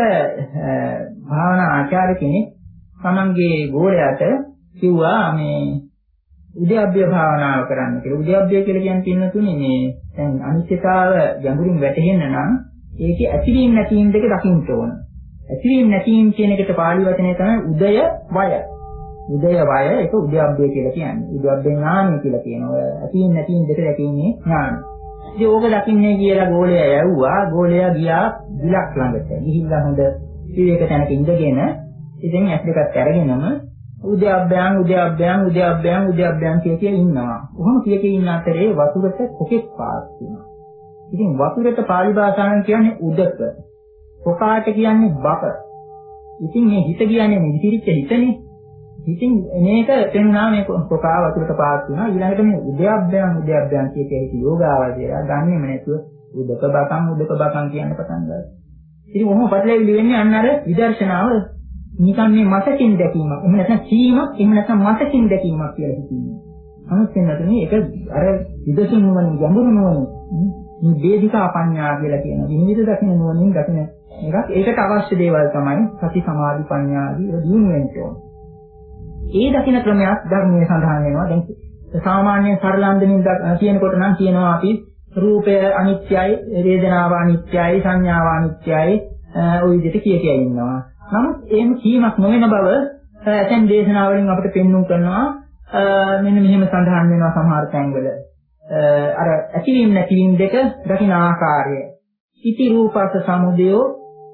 භාවනා ආචාර්ය කෙනෙක් තමන්ගේ ගෝලයට කිව්වා මේ උද්‍යප්පය භාවනාව කරන්න කියලා. උද්‍යප්පය කියලා කියන්නේ පින්න තුනේ මේ දැන් අනිත්‍යතාව ගැඹුරින් වැටහෙන්න නම් ඒකේ ඇතිවීම නැතිවීම දෙක දකින්න ඕන. ඇතිවීම නැතිවීම කියන එකට පාළි වචනේ තමයි උදය වය. උදය වය ඒක උද්‍යප්පය කියලා කියන්නේ. උද්‍යප්පේ ඥානය කියලා කියනවා. ඇතිවීම නැතිවීම දෙක දැකීමේ ඥානය. ඉතින් ඕක දකින්නේ කියලා ගෝලයා යවුවා. ගෝලයා ගියා විලක් ළඟට. ගිහිල්ලා හොඳ විවේක තැනක ඉඳගෙන ඉතින් ඇස් දෙකත් අරගෙනම උද්‍යප්පයන් උද්‍යප්පයන් උද්‍යප්පයන් උද්‍යප්පයන් කිය කිය ඉන්නවා. කොහොම කිය කිය ඉන්න අතරේ වතුරට කොකෙක් පාස් වෙනවා. ඉතින් වතුරට පාලි භාෂාවෙන් කියන්නේ උදක. කොකාට කියන්නේ බක. ඉතින් මේ හිත කියන්නේ නිදිරිච්ච හිතනේ. ඉතින් මේක තේරුණා මේ කොකා වතුරට පාස් වෙනවා. ඊළඟට මේ උද්‍යප්පයන් උද්‍යප්පයන් කිය කිය හිත යෝගාවචරය ගන්නෙම නැතුව උදක බකන් උදක බකන් කියන පටන් ගන්නවා. ඉතින් කොහොම පටලැවිලි වෙන්නේ අන්න අර විදර්ශනාව නිකන් මේ මතකින් දැකීමක්. එහෙම නැත්නම් සීමක්, එහෙම නැත්නම් මතකින් දැකීමක් කියලා හිතන්නේ. නමුත් එන්නතනේ ඒක අර විදසුන් නුවණ ගැඹුරු නුවණ මේ වේදිකා පඤ්ඤා කියලා කියන විනිවිද දකින්න නුවණින් දකින්න එකක්. ඒකට අවශ්‍ය දේවල් තමයි සති සමාධි ප්‍රඥා ආදී දියුණු වෙන්න ඕන. ඒ දකින්න ක්‍රමයක් ධර්මයේ සඳහන් වෙනවා. දැන් සාමාන්‍ය සරල අන්දමින් කියනකොට නම් කියනවා අපි රූපය අනිත්‍යයි, වේදනාව අනිත්‍යයි, සංඥාව අනිත්‍යයි ඔය විදිහට කිය කිය ඉන්නවා. නමුත් එහෙම කීමක් නොවන බව ඇතැම් දේශනාවලින් අපිට පෙන්වුම් කරනවා. මෙන්න මෙහෙම සඳහන් වෙනවා සමහර තැන්වල. අර ඇතිවීම නැතිවීම දෙක දකින ආකාරය. ඉති රූපස සමුදයෝ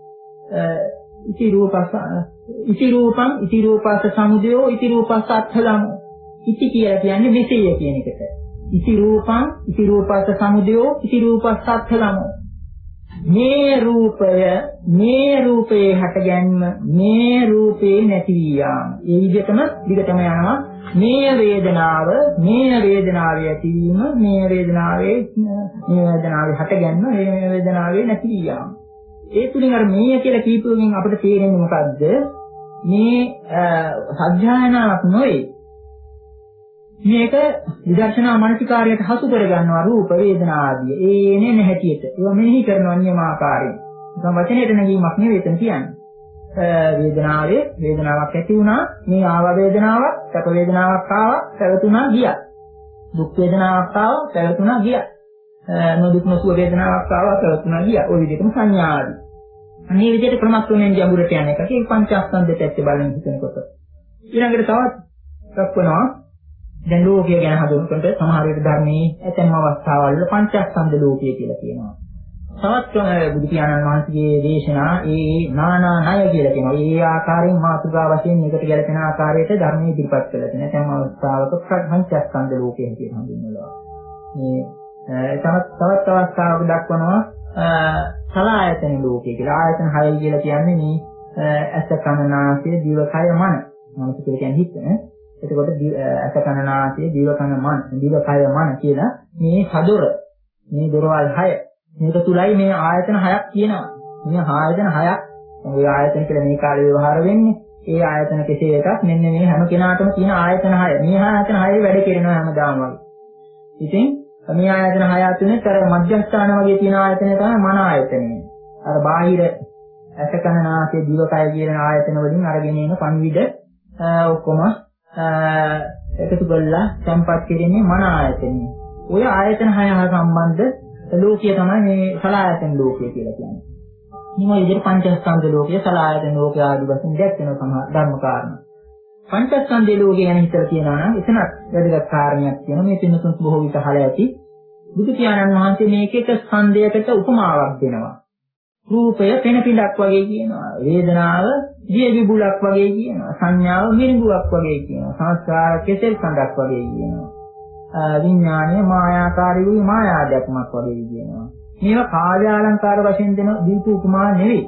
ඉති රූපස ඉති රූපං ඉති රූපස සමුදයෝ ඉති රූපස අත්ථලමෝ. ඉති කියලා කියන්නේ මෙසේය කියන එකට. ඉති රූපං ඉති රූපස සමුදයෝ ඉති රූපස අත්ථලමෝ. මේ රූපය මේ රූපේ හටගැන්ම මේ රූපේ නැති යාම. ඒ විදිහටම දිගටම යනවා. මේ වේදනාව මේ වේදනාවේ ඇතිවීම මේ වේදනාවේ මේ වේදනාවේ හටගැන්ම මේ වේදනාවේ නැති යාම. ඒ තුලින් අර මේ කියලා කීපුවකින් අපිට තේරෙන්නේ මොකද්ද? මේ සත්‍යයනාවක් නොවේ. මේක විදර්ශනා මානසිකාරයට හසු කරගන්නවා රූප වේදනා ආදී. ඒ එන්නේ නැහැටියට. ඒවා මෙනෙහි කරනවා නියමාකාරයෙන්. නිකන් වචනයට නැගීමක් නෙවෙයි එතන කියන්නේ. වේදනාවේ වේදනාවක් ඇති වුණා. මේ ආව වේදනාවක්, සැප වේදනාවක් ආවා, පැවතුණා ගියා. දුක් වේදනාවක් ආවා, පැවතුණා ගියා. නොදුක් නොසුව වේදනාවක් ආවා, පැවතුණා ගියා. ওই විදිහටම සංඥා ආදී. අනේ විදිහට ක්‍රමස්තුනෙන් ගැඹුරට යන එක. ඒක පංචස්කන්ධයට ඇත්ත බලන හිතනකොට. ඊළඟට තවත් දක්වනවා දැන් ලෝකය ගැන හඳුන්වනකොට සමහර විට ධර්මයේ ඇතැම් අවස්ථාවල පංචස්කන්ධ ලෝකය කියලා කියනවා. තවත් බුදු පියාණන් වහන්සේගේ දේශනා ඒ නානා ණය කියලා කියනවා. ඒ ආකාරයෙන් මාතෘකා වශයෙන් මේකට ගැලපෙන ආකාරයට ධර්මයේ ඉදිරිපත් කළා. නැත්නම් අවස්ථාවක පංචස්කන්ධ ලෝකය කියලා හඳුන්වනවා. මේ තවත් තවත් අවස්ථාවක දක්වනවා සලආයතන ලෝකය කියලා. ආයතන හයයි කියලා කියන්නේ මේ ඇස කන නාසය දිව කය මන. මනස කියලා කියන්නේ හිත නේ. එතකොට ඇස කන නාසය දිව කන මන දිව කය මන කියලා මේ හදොර මේ දොරවල් හය මේක තුලයි මේ ආයතන හයක් කියනවා. මේ ආයතන හයක් ඔය ආයතන කියලා මේ කාලේ ව්‍යවහාර වෙන්නේ. ඒ ආයතන කෙසේ එකක් මෙන්න මේ හැම කෙනාටම තියෙන ආයතන හය. මේ ආයතන හයේ වැඩ කරනවා හැමදාම වගේ. ඉතින් මේ ආයතන හය අතරින් තර මධ්‍යස්ථාන වගේ තියෙන ආයතනය තමයි මන ආයතනය. අර බාහිර ඇස කන නාසය දිව කය කියන ආයතන වලින් අරගෙන එන පණිවිඩ ඔක්කොම එකතු කරලා සම්පත් කෙරෙන්නේ මන ආයතනය. ඔය ආයතන හය හා සම්බන්ධ ලෝකය තමයි මේ සලආයතන ලෝකය කියලා කියන්නේ. මේ විදිහට පංචස්කන්ධ ලෝකය, සලආයතන ලෝකය ආදී වශයෙන් දැක්වෙන සමහර ධර්ම කාරණා. පංචස්කන්ධ ලෝකය ගැන හිතලා කියනවා නම් එතනත් වැදගත් කාරණයක් තියෙනවා. මේ පින්නතුන් බොහෝ විට අහලා ඇති. බුදු පියාණන් වහන්සේ මේක එක ස්කන්ධයකට උපමාවක් දෙනවා. රූපය පෙන පිටක් වගේ කියනවා. වේදනාව දිය විබුලක් වගේ කියනවා. සංඥාව මිරිඟුවක් වගේ කියනවා. සංස්කාර කෙසෙල් කඳක් වගේ කියනවා. විඥානය මායාකාරී වූ මායාදක්මක් වගේ කියනවා. මේවා කාර්යාලංකාර වශයෙන් දෙන දීපු උපමා නෙවෙයි.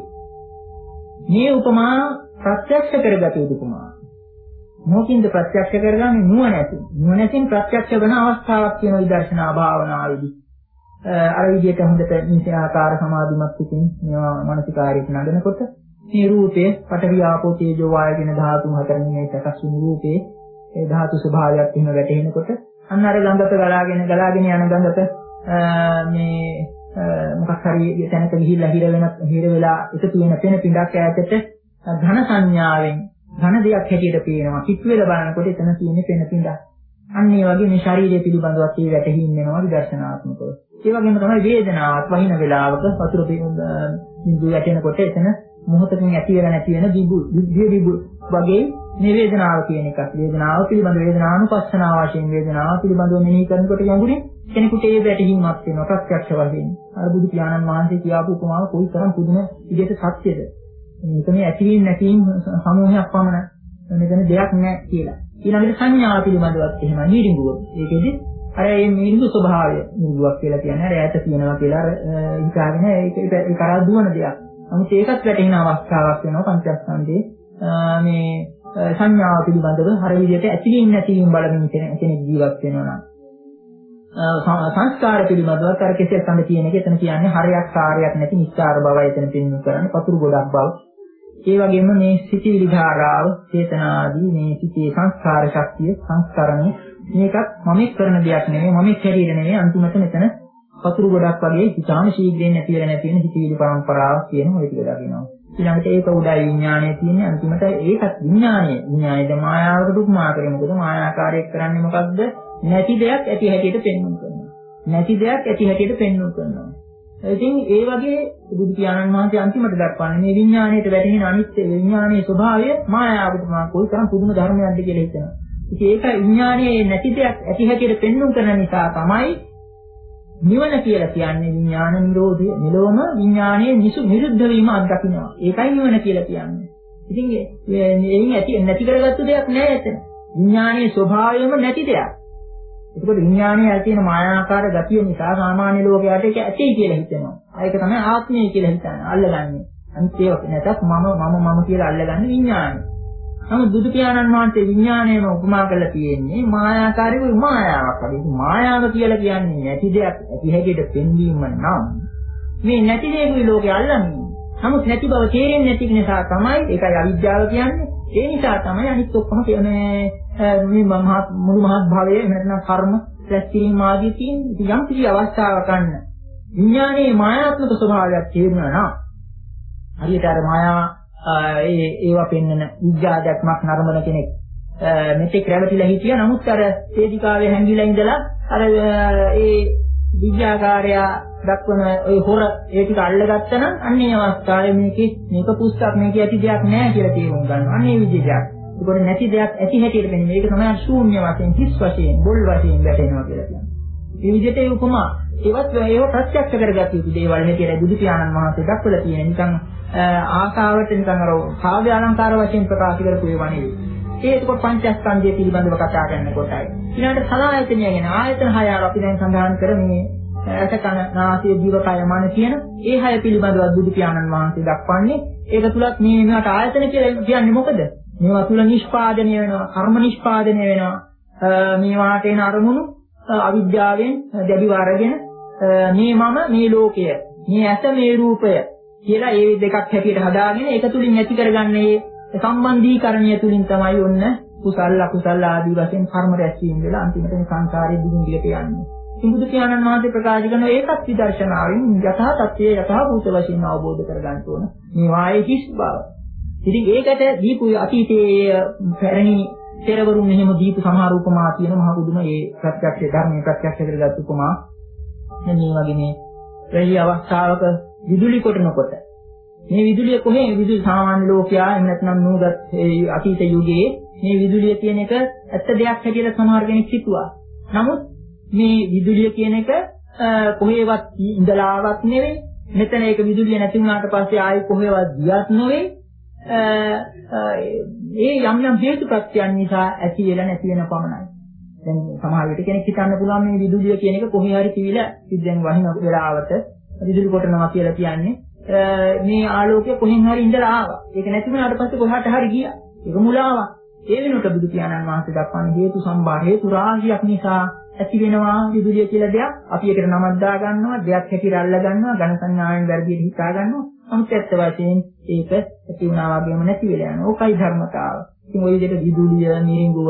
මේ උපමා ප්‍රත්‍යක්ෂ කරගත යුතු උපමා. මොකින්ද ප්‍රත්‍යක්ෂ කරගන්නේ? නුවණැති. නුවණැතින් ප්‍රත්‍යක්ෂ වෙන අවස්ථාවක් කියන විදර්ශනා භාවනාවේදී. අර විදිහට හොඳට මේ ආකාර සමාධිමත් පිටින් මේවා මානසිකාරයට නගනකොට මේ රූපයේ පඨවි ආපෝ තේජෝ වායු කියන ධාතු හතරෙන් මේ සකස් වුණු රූපේ ඒ ධාතු ස්වභාවයක් එහෙම වැටෙනකොට අන්න අර ගඟට ගලාගෙන ගලාගෙන යන ගඟට මේ මොකක් හරි තැනක ගිහිල්ලා හිර වෙන හිර වෙලා එකතු වෙන පෙන පිටක් ඈතට ඝන සංඥාවෙන් ඝන දෙයක් හැටියට පේනවා. කිත් වෙලා බලනකොට එතන තියෙන පෙන පිටක්. අන්න ඒ වගේ මේ ශරීරය පිළිබඳවත් ඒ වැටහින් වෙනවා විදර්ශනාත්මකව. ඒ වගේම තමයි වේදනාවත් වහින වෙලාවක වතුර බිඳු වැටෙනකොට එතන මොහොතකින් ඇති වෙලා නැති වෙන දිබු දිබු වගේ මේ වේදනාව කියන එකක්. වේදනාව පිළිබඳ වේදනානුපස්සනාව වශයෙන් වේදනාව පිළිබඳව මෙනෙහි කරනකොට යඟුනේ කෙනෙකුට ඒ වැටහීමක් වෙනවා ප්‍රත්‍යක්ෂ වශයෙන්. අර බුදු පියාණන් වහන්සේ කියාපු උපමාව කොයිතරම් පුදුම විදිහට සත්‍යද. මේක මේ ඇතිවීම නැතිවීම සමූහයක් පමණයි. මෙතන දෙයක් නැහැ කියලා. ඊළඟට සංඥාව පිළිබඳවත් එහෙම නිරිඟුව. ඒකෙදි අර මේ නිරිඟු ස්වභාවය නිරිඟුවක් කියලා කියන්නේ අර ඈත තියෙනවා කියලා අර හිතාගෙන ඒක ඒ කරා දුවන දෙයක්. නමුත් ඒකත් වැටෙන අවස්ථාවක් වෙනවා පංචස්කන්ධයේ මේ සංඥාව පිළිබඳව හර විදිහට ඇතිවීම නැතිවීම බලමින් කෙනෙක් ජීවත් වෙනවා නම් සංස්කාර පිළිබඳව අර කෙසෙල් කඳ කියන එක එතන කියන්නේ හරයක් කාර්යයක් නැති නිස්සාර බවයි එතන පෙන්වන්න කරන්නේ පතුරු ගොඩක් බව. ඒ වගේම මේ සිතිවිලි ධාරාව, චේතනා ආදී මේ සිතේ සංස්කාර ශක්තිය, සංස්කරණය මේකත් මමෙක් කරන දෙයක් නෙමෙයි, මමෙක් හැටියට නෙමෙයි. අන්තිමට මෙතන පතුරු ගොඩක් වගේ ඉතාම ශීඝ්‍රයෙන් නැති වෙලා නැති වෙන සිතිවිලි පරම්පරාවක් කියන ඔය ටික දකිනවා. ඊළඟට ඒක උඩයි විඥානය තියෙන්නේ. අන්තිමට ඒකත් විඥානය. විඥානයද මායාවකට උපමා කරේ. මොකද මායාකාරයක් කරන්නේ මොකද්ද? නැති දෙයක් ඇති හැටියට පෙන්වන්න කරනවා. නැති දෙයක් ඇති හැටියට පෙන්වු කරනවා. ඉතින් ඒ වගේ බුදු පියාණන් වහන්සේ අන්තිමට දක්වන්නේ මේ විඥාණයට වැටෙන අනිත්‍ය විඥානයේ ස්වභාවය මායාවට මා කොයිතරම් පුදුම ධර්මයක්ද කියලා හිතනවා. ඉතින් ඒක විඥානයේ නැති දෙයක් ඇති හැටියට පෙන්වු කරන නිසා තමයි නිවන කියලා කියන්නේ විඥාන නිරෝධය. මෙලොවම විඥානයේ නිසු නිරුද්ධ වීම අත්දකින්නවා. ඒකයි නිවන කියලා කියන්නේ. ඉතින් එයින් ඇති නැති කරගත්තු දෙයක් නෑ එතන. විඥානයේ ස්වභාවයම නැති දෙයක්. ඒකෝට විඥානයේ ඇති වෙන මායාකාර ගතිය නිසා සාමාන්‍ය ලෝකයට ඒක ඇති කියලා හිතෙනවා. ඒක තමයි ආත්මය කියලා හිතන්නේ. අල්ලගන්නේ. අනිත් ඒක නැතත් මම මම මම කියලා අල්ලගන්නේ විඥානය. නමුත් බුදු පියාණන් වහන්සේ විඥාණයම උපමා කරලා තියෙන්නේ මායාකාරී මායාවක් වගේ. මායාව කියලා කියන්නේ නැති දෙයක් ඇති හැටියට පෙන්වීම නම් මේ නැති දේකුයි ලෝකේ අල්ලන්නේ. නමුත් නැති බව තේරෙන්නේ නැති නිසා තමයි ඒකයි අවිද්‍යාව කියන්නේ. ඒ නිසා තමයි අනිත් ඔක්කොම මේ මේ මහත් මුළු මහත් භවයේ නැත්නම් කර්ම රැස් කිරීම ආදී තියෙන. ඉතින් යම් කිසි අවස්ථාවක් ගන්න විඥානයේ මායාත්මක ස්වභාවයක් තේරුණා නම් හරියට අර මායා ඒ ඒවා පෙන්වන විඥාදක්මක් නරඹන කෙනෙක් මෙතෙක් රැවටිලා හිටියා. නමුත් අර වේදිකාවේ හැංගිලා ඉඳලා අර ඒ විඥාකාරය දක්වන ওই හොර ඒ ටික අල්ලගත්තා නම් අන්නේ අවස්ථාවේ මේකේ මේක පුස්තක් මේකේ ඇති දෙයක් නැහැ කියලා තේරුම් ගන්නවා. අන්නේ විදිහට. ඒකට නැති දෙයක් ඇති හැටියට වෙන්නේ. මේක තමයි ශූන්‍ය වශයෙන්, හිස් වශයෙන්, බොල් වශයෙන් වැටෙනවා කියලා කියන්නේ. මේ විදිහට ඒ උපමා ඒවත් ඒව ප්‍රත්‍යක්ෂ කරගත යුතු දේවල් හැටියට බුදු පියාණන් වහන්සේ දක්වලා තියෙන නිකන් ආකාවට නිකන් අර කාව්‍ය අලංකාර වශයෙන් ප්‍රකාශ කරපු ඒවා නෙවෙයි. ඒ එතකොට පංචස්කන්ධය පිළිබඳව කතා කරනකොටයි. ඊළඟට සලආයතනය ගැන ආයතන හය අපි දැන් සඳහන් කරන්නේ ඇස කන නාසය දිව කය මන කියන ඒ හය පිළිබඳව බුදු පියාණන් වහන්සේ දක්වන්නේ. ඒක තුලත් මේ මේකට ආයතන කියලා කියන්නේ මොකද? මේවා තුල නිෂ්පාදනය වෙනවා, කර්ම නිෂ්පාදනය වෙනවා. මේවාට එන අරමුණු අවිද්‍යාවෙන් දැඩිව අරගෙන මේ මම මේ ලෝකය, මේ ඇස මේ රූපය කියලා ඒ දෙකක් හැටියට හදාගෙන ඒක තුලින් ඇති කරගන්නේ සම්බන්ධීකරණය තුලින් තමයි ඔන්න කුසල අකුසල ආදී වශයෙන් කර්ම රැස්වීම වෙලා අන්තිමට මේ සංසාරයේ දිගින් දිගට යන්නේ. බුදු පියාණන් වහන්සේ ප්‍රකාශ කරන ඒකත් විදර්ශනාවෙන් යථා තත්ත්වයේ යථා භූත වශයෙන් අවබෝධ කරගන්න ඕන. මේ වායේ හිස් බව. ඉතින් ඒකට දීපු අතීතයේ පැරණි පෙරවරුන් මෙහෙම දීපු සමහර උපමා තියෙන මහ බුදුම ඒ ප්‍රත්‍යක්ෂ ධර්මයේ ප්‍රත්‍යක්ෂ කරගත් උපමා. මේ වගේ මේ වෙලී අවස්ථාවක විදුලි කොටනකොට මේ විදුලිය කොහේ විදුලි සාමාන්‍ය ලෝකයා එහෙම නැත්නම් නූගත් ඒ අතීත යුගයේ මේ විදුලිය කියන එක ඇත්ත දෙයක් හැටියට සමහර කෙනෙක් හිතුවා. නමුත් මේ විදුලිය කියන එක කොහේවත් ඉඳලාවත් නෙවෙයි. මෙතන ඒක විදුලිය නැති වුණාට පස්සේ ආයෙ කොහේවත් ගියත් නෙවෙයි. ඒ යම් යම් හේතු ප්‍රත්‍යයන් නිසා ඇති වෙලා නැති වෙන පමණයි. දැන් සමහර විට කෙනෙක් හිතන්න පුළුවන් මේ විදුලිය කියන එක කොහේ හරි කිවිලා ඉතින් වහින වෙලාවට විදුලි කොටනවා කියලා කියන්නේ මේ ආලෝකය කොහෙන් හරි ඉඳලා ආවා. ඒක නැති වුණාට පස්සේ කොහාට හරි ගියා. ඒක මුලාවක්. ඒ වෙනුවට බුදු පියාණන් වහන්සේ දක්වන්නේ හේතු සම්භාර හේතු රාශියක් නිසා ඇති වෙනවා විදුලිය කියලා දෙයක්. අපි ඒකට නමක් දා ගන්නවා, දෙයක් හැටියට අල්ල ගන්නවා, ඝන සංඥාවෙන් වැරදියට හිතා ගන්නවා. නමුත් ඇත්ත වශයෙන් ඒක ඇති වුණා වගේම නැති වෙලා යනවා. ඕකයි ධර්මතාව. ඉතින් ওই විදිහට විදුලිය, මිරිඟුව,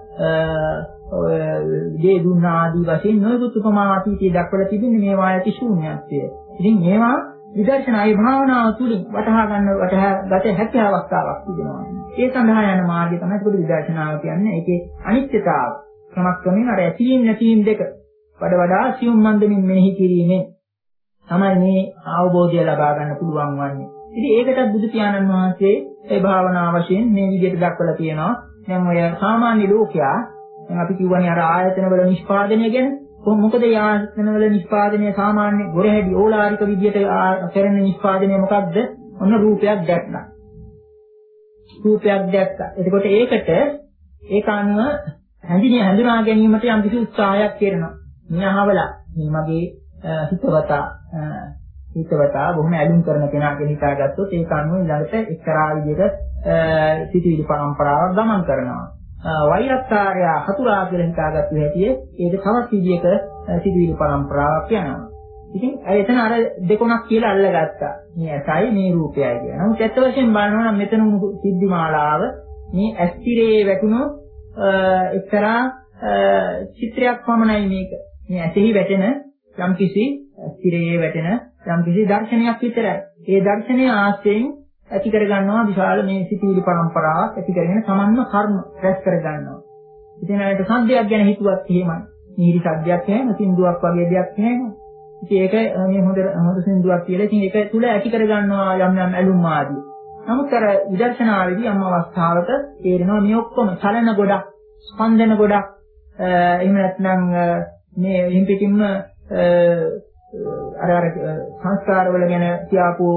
දේ දුන්නා ආදී වශයෙන් නොයෙකුත් උපමා අතීතයේ දක්වලා තිබෙන්නේ මේවා ඇති ශූන්‍යත්වය. ඉතින් මේවා විදර්ශනායි භාවනාව තුළින් වටහා ගන්න වටහා ගත හැකි අවස්ථාවක් තිබෙනවා. ඒ සඳහා යන මාර්ගය තමයි ඒක විදර්ශනාව කියන්නේ. ඒකේ අනිත්‍යතාව ක්‍රමක්‍රමයෙන් අර ඇතිවීම නැතිවීම දෙක වඩ වඩා සියුම් මන්දමින් මෙනෙහි කිරීමෙන් තමයි මේ අවබෝධය ලබා ගන්න පුළුවන් වන්නේ. ඉතින් ඒකටත් බුදු පියාණන් වහන්සේ ඒ භාවනා වශයෙන් මේ විදිහට දක්වලා තියෙනවා. දැන් ඔය සාමාන්‍ය ලෝකයා දැන් අපි කියවනේ අර ආයතන වල නිෂ්පාදනය ගැන. මොකද ඒ ආයතන වල නිෂ්පාදනය සාමාන්‍ය ගොරහැඩි ඕලාරික විදිහට කරන නිෂ්පාදනය මොකක්ද? ඔන්න රූපයක් දැක්කා. රූපයක් දැක්කා. එතකොට ඒකට ඒක අනුව හැඳින හඳුනා ගැනීමට යම් කිසි උත්සාහයක් කරනවා. මෙහවලා මේ මගේ හිතවතා හිතවතා බොහොම ඇලුම් කරන කෙනා කියලා හිතාගත්තොත් ඒක අනුව ඊළඟට එක්තරා විදිහට සිතිවිලි පරම්පරාවක් ගමන් කරනවා. වෛරක්කාරයා හතුරා කියලා හිතාගත්තු හැටියේ ඒක තවත් විදිහක සිතිවිලි පරම්පරාවක් යනවා. ඉතින් එතන අර දෙකොණක් කියලා අල්ලගත්තා. මේ ඇසයි මේ රූපයයි කියන. නමුත් ඇත්ත වශයෙන් බලනවා නම් මෙතන සිද්ධි මාලාව මේ ඇස්තිරේ වැටුණු එක්තරා චිත්‍රයක් පමණයි මේක. මේ ඇසෙහි වැටෙන යම්කිසි ඇස්තිරේ වැටෙන යම්කිසි දර්ශනයක් විතරයි. ඒ දර්ශනය ආශ්‍රයෙන් ඇති කර ගන්නවා විශාල මේ සිතිවිලි පරම්පරාවක් ඇති කරගෙන සමන්ව කර්ම රැස් කර ගන්නවා. ඉතින් ඒකට සද්දයක් ගැන හිතුවත් එහෙමයි. මිහිරි සද්දයක් ඇහෙන සින්දුවක් වගේ දෙයක් ඇහෙන. ඉතින් ඒක මේ හොඳ හොඳ සින්දුවක් කියලා ඉතින් ඒක තුල ඇති කර ගන්නවා යම් යම් ඇලුම් ආදී. නමුත් අර විදර්ශනාවේදී යම් අවස්ථාවක තේරෙනවා මේ ඔක්කොම චලන ගොඩක්, ස්පන්දන ගොඩක්, එහෙම නැත්නම් මේ හිම් පිටින්ම අර අර සංස්කාරවල ගැන කියාපු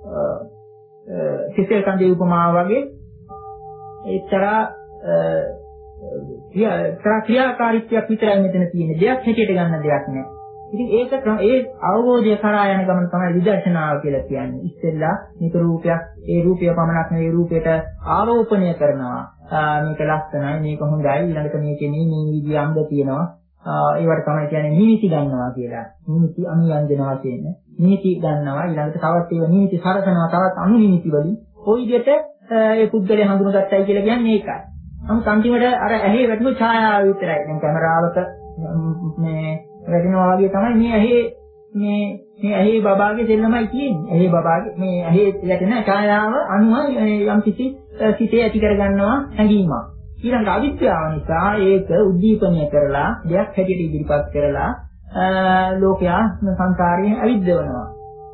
සිතේ කන්දේ උපමාව වගේ එක්තරා ක්‍රියාකාරීත්වයක් විතරයි මෙතන තියෙන්නේ. දෙයක් හැටියට ගන්න දෙයක් නෑ. ඉතින් ඒක ඒ අවබෝධය කරා යන ගමන තමයි විදර්ශනාව කියලා කියන්නේ. ඉස්සෙල්ලා මේක රූපයක්, ඒ රූපය පමණක් නෙවෙයි රූපයට ආරෝපණය කරනවා. මේක ලස්සනයි, මේක හොඳයි, ඊළඟට මේකේ මේ මේ විදිහේ අංග තියෙනවා. ඒවට තමයි කියන්නේ නිමිති ගන්නවා කියලා. නිමිති අනුයන්ජන වශයෙන්. නිමිති ගන්නවා ඊළඟට තවත් ඒවා නිමිති සරසනවා තවත් අනු නිමිති වලින්. ওই විදිහට ඒ පුද්ගලයා හඳුනගත්තයි කියලා කියන්නේ ඒකයි. නමුත් අන්තිමට අර ඇහි වැටුණු ඡායාව විතරයි. දැන් කැමරාවක මේ වැටෙනවා වගේ තමයි මේ ඇහි මේ මේ ඇහි බබාගේ දෙන්නමයි තියෙන්නේ. ඇහි බබාගේ මේ ඇහි වැටෙන ඡායාව අනුව යම් කිසි සිතේ ඇති කරගන්නවා හැඟීමක්. ඊළඟ අවිද්‍යාව නිසා ඒක උද්දීපනය කරලා දෙයක් හැටියට ඉදිරිපත් කරලා ලෝකයා සංකාරයෙන් අවිද්දවනවා.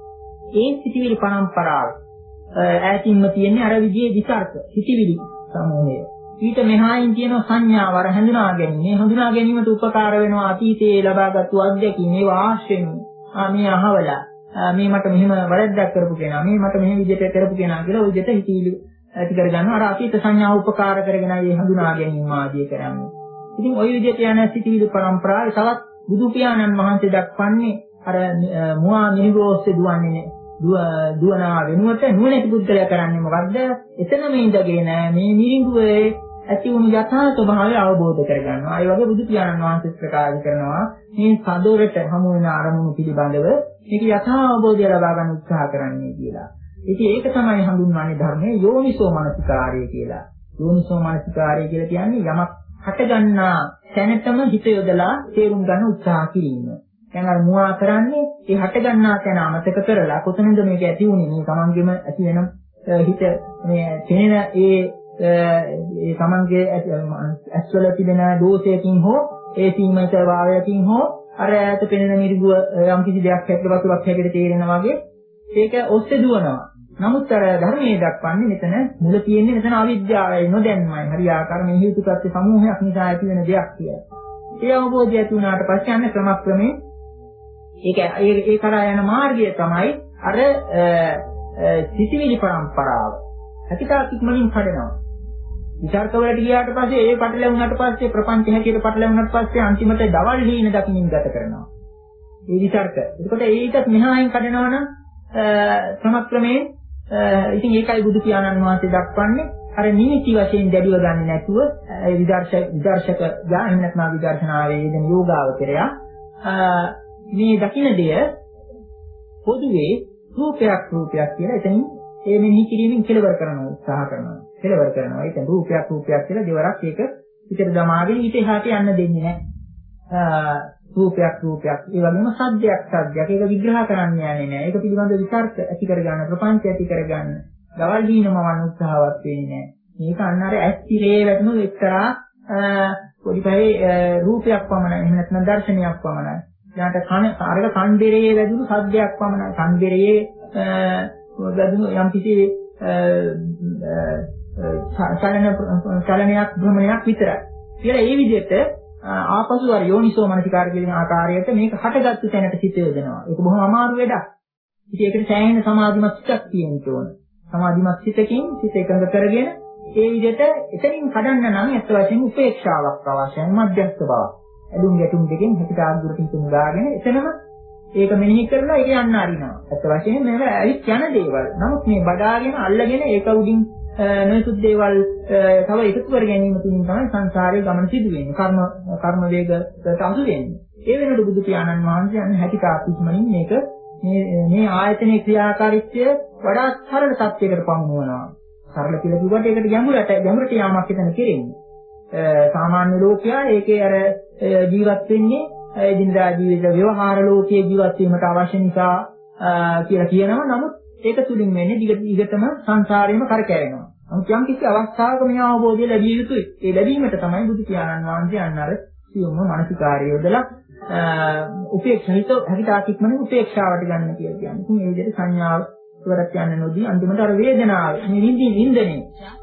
ඒ සිටිවිලි පරම්පරාව ඈතින්ම තියෙන්නේ අර විදිහේ විචාරක සිටිවිලි සමූහය. ඊට මෙහායින් තියෙන සංඥාව අර හඳුනා ගැනීම. මේ හඳුනා ගැනීමට උපකාර වෙනවා අතීතයේ ලබාගත්තු අත්දැකීම්. ඒවා ආශ්‍රයෙන් ආ මේ අහවලා මේ මට මෙහෙම වැරද්දක් කරපු කෙනා, මේ මට මෙහෙම විදිහට කරපු කෙනා කියලා ওই විදිහට හිතවිලි ඇති කර ගන්නවා. අර අතීත සංඥාව උපකාර කරගෙන ඒ හඳුනා ගැනීම ආදී කරන්නේ. ඉතින් ওই විදිහට යන සිටිවිලි පරම්පරාවේ තවත් බුදු පියාණන් වහන්සේ දක්වන්නේ අර මුවා මිනිගෝස්සේ දුවන්නේ දුවනා වෙනුවට නුවණැති බුද්ධලයා කරන්නේ මොකද්ද? එතනම ඉඳගෙන මේ මිරිඟුවේ ඇති වුණු යථා ස්වභාවය අවබෝධ කරගන්නවා. ඒ වගේ බුදු පියාණන් වහන්සේ ප්‍රකාශ කරනවා මේ සදොරට හමු වෙන අරමුණු පිළිබඳව මේක යථා අවබෝධය ලබා ගන්න උත්සාහ කරන්නේ කියලා. ඉතින් ඒක තමයි හඳුන්වන්නේ ධර්මයේ යෝනිසෝ මනසිකාරය කියලා. යෝනිසෝ මනසිකාරය කියලා කියන්නේ යමක් හටගන්නා තැනටම හිත යොදලා තේරුම් ගන්න උත්සාහ කිරීම. දැන් අර මුවා කරන්නේ ඒ හටගන්නා තැන අමතක කරලා කොතනද මේක ඇති වුනේ මේ තමන්ගෙම ඇති වෙන හිත මේ තේන ඒ ඒ තමන්ගේ ඇස්වල තිබෙන දෝෂයකින් හෝ ඒ සීමිත භාවයකින් හෝ අර ඈත පෙනෙන මිරිගුව යම් කිසි දෙයක් හැටියට වතුරක් හැටියට තේරෙනා වගේ ඒක ඔස්සේ දුවනවා. නමුත් අර ධර්මයේ දක්වන්නේ මෙතන මුල තියෙන්නේ මෙතන අවිද්‍යාවයි නොදැන්මයි. හරියාකාර මේ හේතුපත්‍ය සමූහයක් නිසා ඇති වෙන දෙයක් කියලා. ඒ අවබෝධය ඇති වුණාට පස්සේ යන ක්‍රමක්‍රමේ ඒක ඒ කරා යන මාර්ගය තමයි අර සිතිවිලි පරම්පරාව. අතිකාක් ඉක්මනින් කඩනවා. විචාරක වලට ගියාට පස්සේ ඒ පටලැවුණාට පස්සේ ප්‍රපංච හැටියට පටලැවුණාට පස්සේ අන්තිමට දවල් හීන දකින්න ගත කරනවා. ඒ විචාරක. එතකොට ඒකත් මෙහායින් කඩනවා නම් ක්‍රමක්‍රමයෙන් ඉතින් ඒකයි බුදු පියාණන් වහන්සේ දක්වන්නේ අර නිමිති වශයෙන් දැඩිව ගන්න නැතුව විදර්ශක විදර්ශක ඥාන නැත්නම් විදර්ශනාවේ යෙදෙන යෝගාවචරය මේ දකින්න දෙය පොදුවේ රූපයක් රූපයක් කියලා එතනින් ඒ මෙහි කිරීමෙන් කෙලවර කරන උත්සාහ කරනවා. කෙලවර කරනවා. ඒ කියන්නේ රූපයක් රූපයක් කියලා දෙවරක් ඒක පිටට දමාගෙන ඊට එහාට යන්න දෙන්නේ නැහැ. රූපයක් රූපයක් ඒ වගේම සද්දයක් සද්දයක් ඒක විග්‍රහ කරන්න යන්නේ නැහැ. ඒක පිළිබඳ විචාරක ඇති කරගන්න ප්‍රපංච ඇති කරගන්න දවල් දීනමවන්න උත්සාහවත් වෙන්නේ නැහැ. මේක අන්න අර ඇස්තිරේ වැටුණු එක්තරා පොඩි පහේ රූපයක් පමණයි. එහෙම නැත්නම් දර්ශනයක් පමණයි. ඊට කන අරක කන්දරේ වැදුණු සද්දයක් පමණයි. කන්දරේ වැදුණු යම් කිසි චලන චලනයක් භ්‍රමණයක් විතරයි. කියලා ඒ විදිහට ආපසු අර යෝනිසෝ මනසිකාර කියන ආකාරයට මේක හටගත්තු තැනට සිත යොදනවා. ඒක බොහොම අමාරු වැඩක්. ඉතින් ඒකට සෑහෙන සමාධිමත් සිතක් තියෙන්න ඕන. සමාධිමත් සිතකින් සිත එකඟ කරගෙන ඒ විදිහට එතනින් කඩන්න නම් ඇත්ත වශයෙන්ම උපේක්ෂාවක් අවශ්‍යයි. මධ්‍යස්ථ බවක්. ඇලුම් ගැටුම් දෙකෙන් හිතට ආගුරට හිතුම් දාගෙන එතනම ඒක මෙනෙහි කරලා ඒක යන්න අරිනවා. ඇත්ත වශයෙන්ම මේක ඇවිත් යන දේවල්. නමුත් මේ බදාගෙන අල්ලගෙන ඒක උඩින් නොයෙකුත් දේවල් තව එකතු කර ගැනීම තුලින් තමයි සංසාරයේ ගමන සිදු වෙන්නේ. කර්ම කර්ම වේගයට අසු වෙන්නේ. ඒ වෙනකොට බුදු පියාණන් වහන්සේ යන හැටි තාපිස්මනින් මේක මේ මේ ආයතනයේ ක්‍රියාකාරීත්වය වඩා සරල තත්යකට පමුණුවනවා. සරල කියලා කිව්වට ඒකට ගැඹුරට ගැඹුරට යාමක් එතන කෙරෙන්නේ. සාමාන්‍ය ලෝකයා ඒකේ අර ජීවත් වෙන්නේ එදිනදා ජීවිත ව්‍යවහාර ලෝකයේ ජීවත් වීමට අවශ්‍ය නිසා කියලා කියනවා. නමුත් ඒක තුලින් වෙන්නේ දිග දිගටම සංසාරේම කරකැවෙනවා. නමුත් යම් කිසි අවස්ථාවක මේ අවබෝධය ලැබිය යුතුයි. ඒ ලැබීමට තමයි බුදු පියාණන් වහන්සේ අන්න අර සියුම්ම මානසිකාරය යොදලා උපේක්ෂිත හිතාකිටමන උපේක්ෂාවට ගන්න කියලා කියන්නේ. ඉතින් මේ විදිහට සංඥාව ඉවරක් යන්න නොදී අන්තිමට අර වේදනාව මේ විඳින් විඳිනේ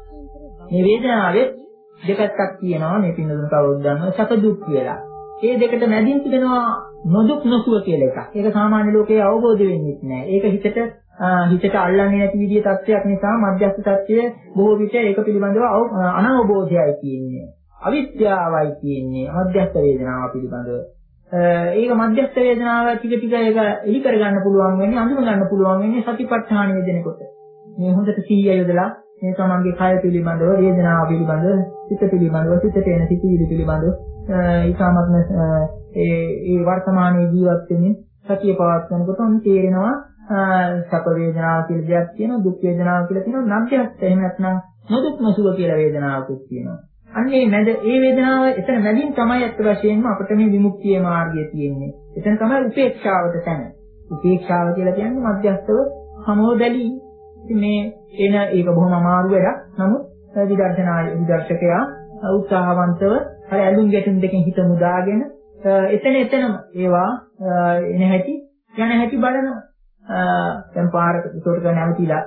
මේ වේදනාවේ දෙකක් තියෙනවා මේ පින්නදුන කවුරුද දන්නවද සැප දුක් කියලා. මේ දෙකට මැදින් තිබෙනවා නොදුක් නොසුව කියලා එකක්. ඒක සාමාන්‍ය ලෝකයේ අවබෝධ වෙන්නේ නැහැ. ඒක හිතට හිතට අල්ලන්නේ නැති විදිහේ තත්ත්වයක් නිසා මධ්‍යස්ථ තත්ත්වය බොහෝ විට ඒක පිළිබඳව අනවබෝධයයි කියන්නේ. අවිද්‍යාවයි කියන්නේ මධ්‍යස්ථ වේදනාව පිළිබඳව. ඒක මධ්‍යස්ථ වේදනාව ටික ටික ඒක එලි කර ගන්න පුළුවන් වෙන්නේ අඳුන ගන්න පුළුවන් වෙන්නේ සතිපට්ඨාන වේදෙනකොට. මේ හොඳට සීය යොදලා මේ තමන්ගේ කය පිළිබඳව වේදනාව පිළිබඳව සිත පිළිබඳව සිතට එන සිතිවිලි පිළිබඳව ඊටාත්ම ඒ ඒ වර්තමානයේ ජීවත් වෙමින් සතිය පවත්වනකොට උන් තේරෙනවා සැප වේදනාව කියලා දෙයක් තියෙනවා දුක් වේදනාව කියලා තියෙනවා නැත්නම් එහෙම නැත්නම් නොදුක් නොසුව කියලා වේදනාවකුත් තියෙනවා. අන්න ඒ මැද ඒ වේදනාව එතන මැදින් තමයි අත් වශයෙන්ම අපිට මේ විමුක්තියේ මාර්ගය තියෙන්නේ. එතන තමයි උපේක්ෂාවට තැන. උපේක්ෂාව කියලා කියන්නේ මධ්‍යස්ථව සමෝදලී. ඉතින් මේ එන ඒක බොහොම අමාරු වැඩක්. නමුත් විදර්ශනා විදර්ශකයා උත්සාහවන්තව අර ඇලුම් ගැටුම් දෙකෙන් හිත මුදාගෙන එතන එතනම ඒවා එන හැටි යන හැටි බලනවා. දැන් පාරක උඩට නැවතිලා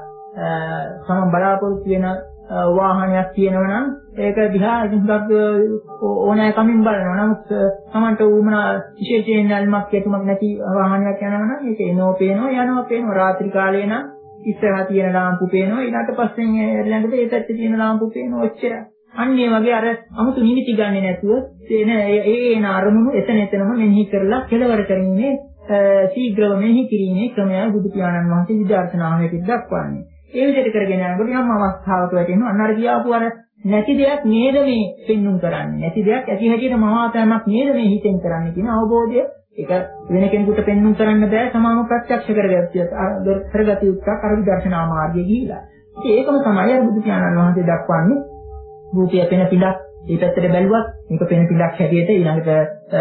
සම බලාපොරොත්තු වෙන වාහනයක් තියෙනවා නම් ඒක දිහා හුඟක් ඕනෑ කමින් බලනවා. නමුත් Tamanට උමනා විශේෂයෙන් නැල්මක් යතුමක් නැති වාහනයක් යනවා නම් ඒක එනෝ පේනවා යනවා පේනවා. රාත්‍රී කාලේ නම් ඉස්සරහා තියෙන ලාම්පු පේනවා ඊට පස්සෙන් ළඟට ඒ පැත්තේ තියෙන ලාම්පු පේනවා ඔච්චරයි. අන්න ඒ වගේ අර 아무තු නිමිති ගන්නේ නැතුව එන ඒ එන අරමුණු එතන එතනම මෙනෙහි කරලා කෙලවර කරන්නේ ශීඝ්‍රව මෙනෙහි කිරීමේ ක්‍රමය බුදු පියාණන් වහන්සේ විදර්ශනාවෙන් දක්වන්නේ. ඒ විදිහට කරගෙන යනකොට යම් අවස්ථාවක වැටෙනවා අන්න අර කියාපු අර නැති දෙයක් නේද මේ පෙන්눔 කරන්නේ. නැති දෙයක් ඇති හැටියට මහාතෑමක් නේද මේ හිතෙන් කරන්නේ කියන අවබෝධය ඒක වෙන කෙනෙකුට පෙන්눔 කරන්න බෑ සමාම ප්‍රත්‍යක්ෂ කරගත්තිය කරගatiya යුක්තක් අර විදර්ශනා මාර්ගයේ ගිහිලා. ඉතින් ඒකම තමයි අර බුදු පියාණන් වහන්සේ දක්වන්නේ රූපය පෙන පිටක් ඒ පැත්තට බැලුවත් මේක පෙන පිටක් හැටියට ඊළඟට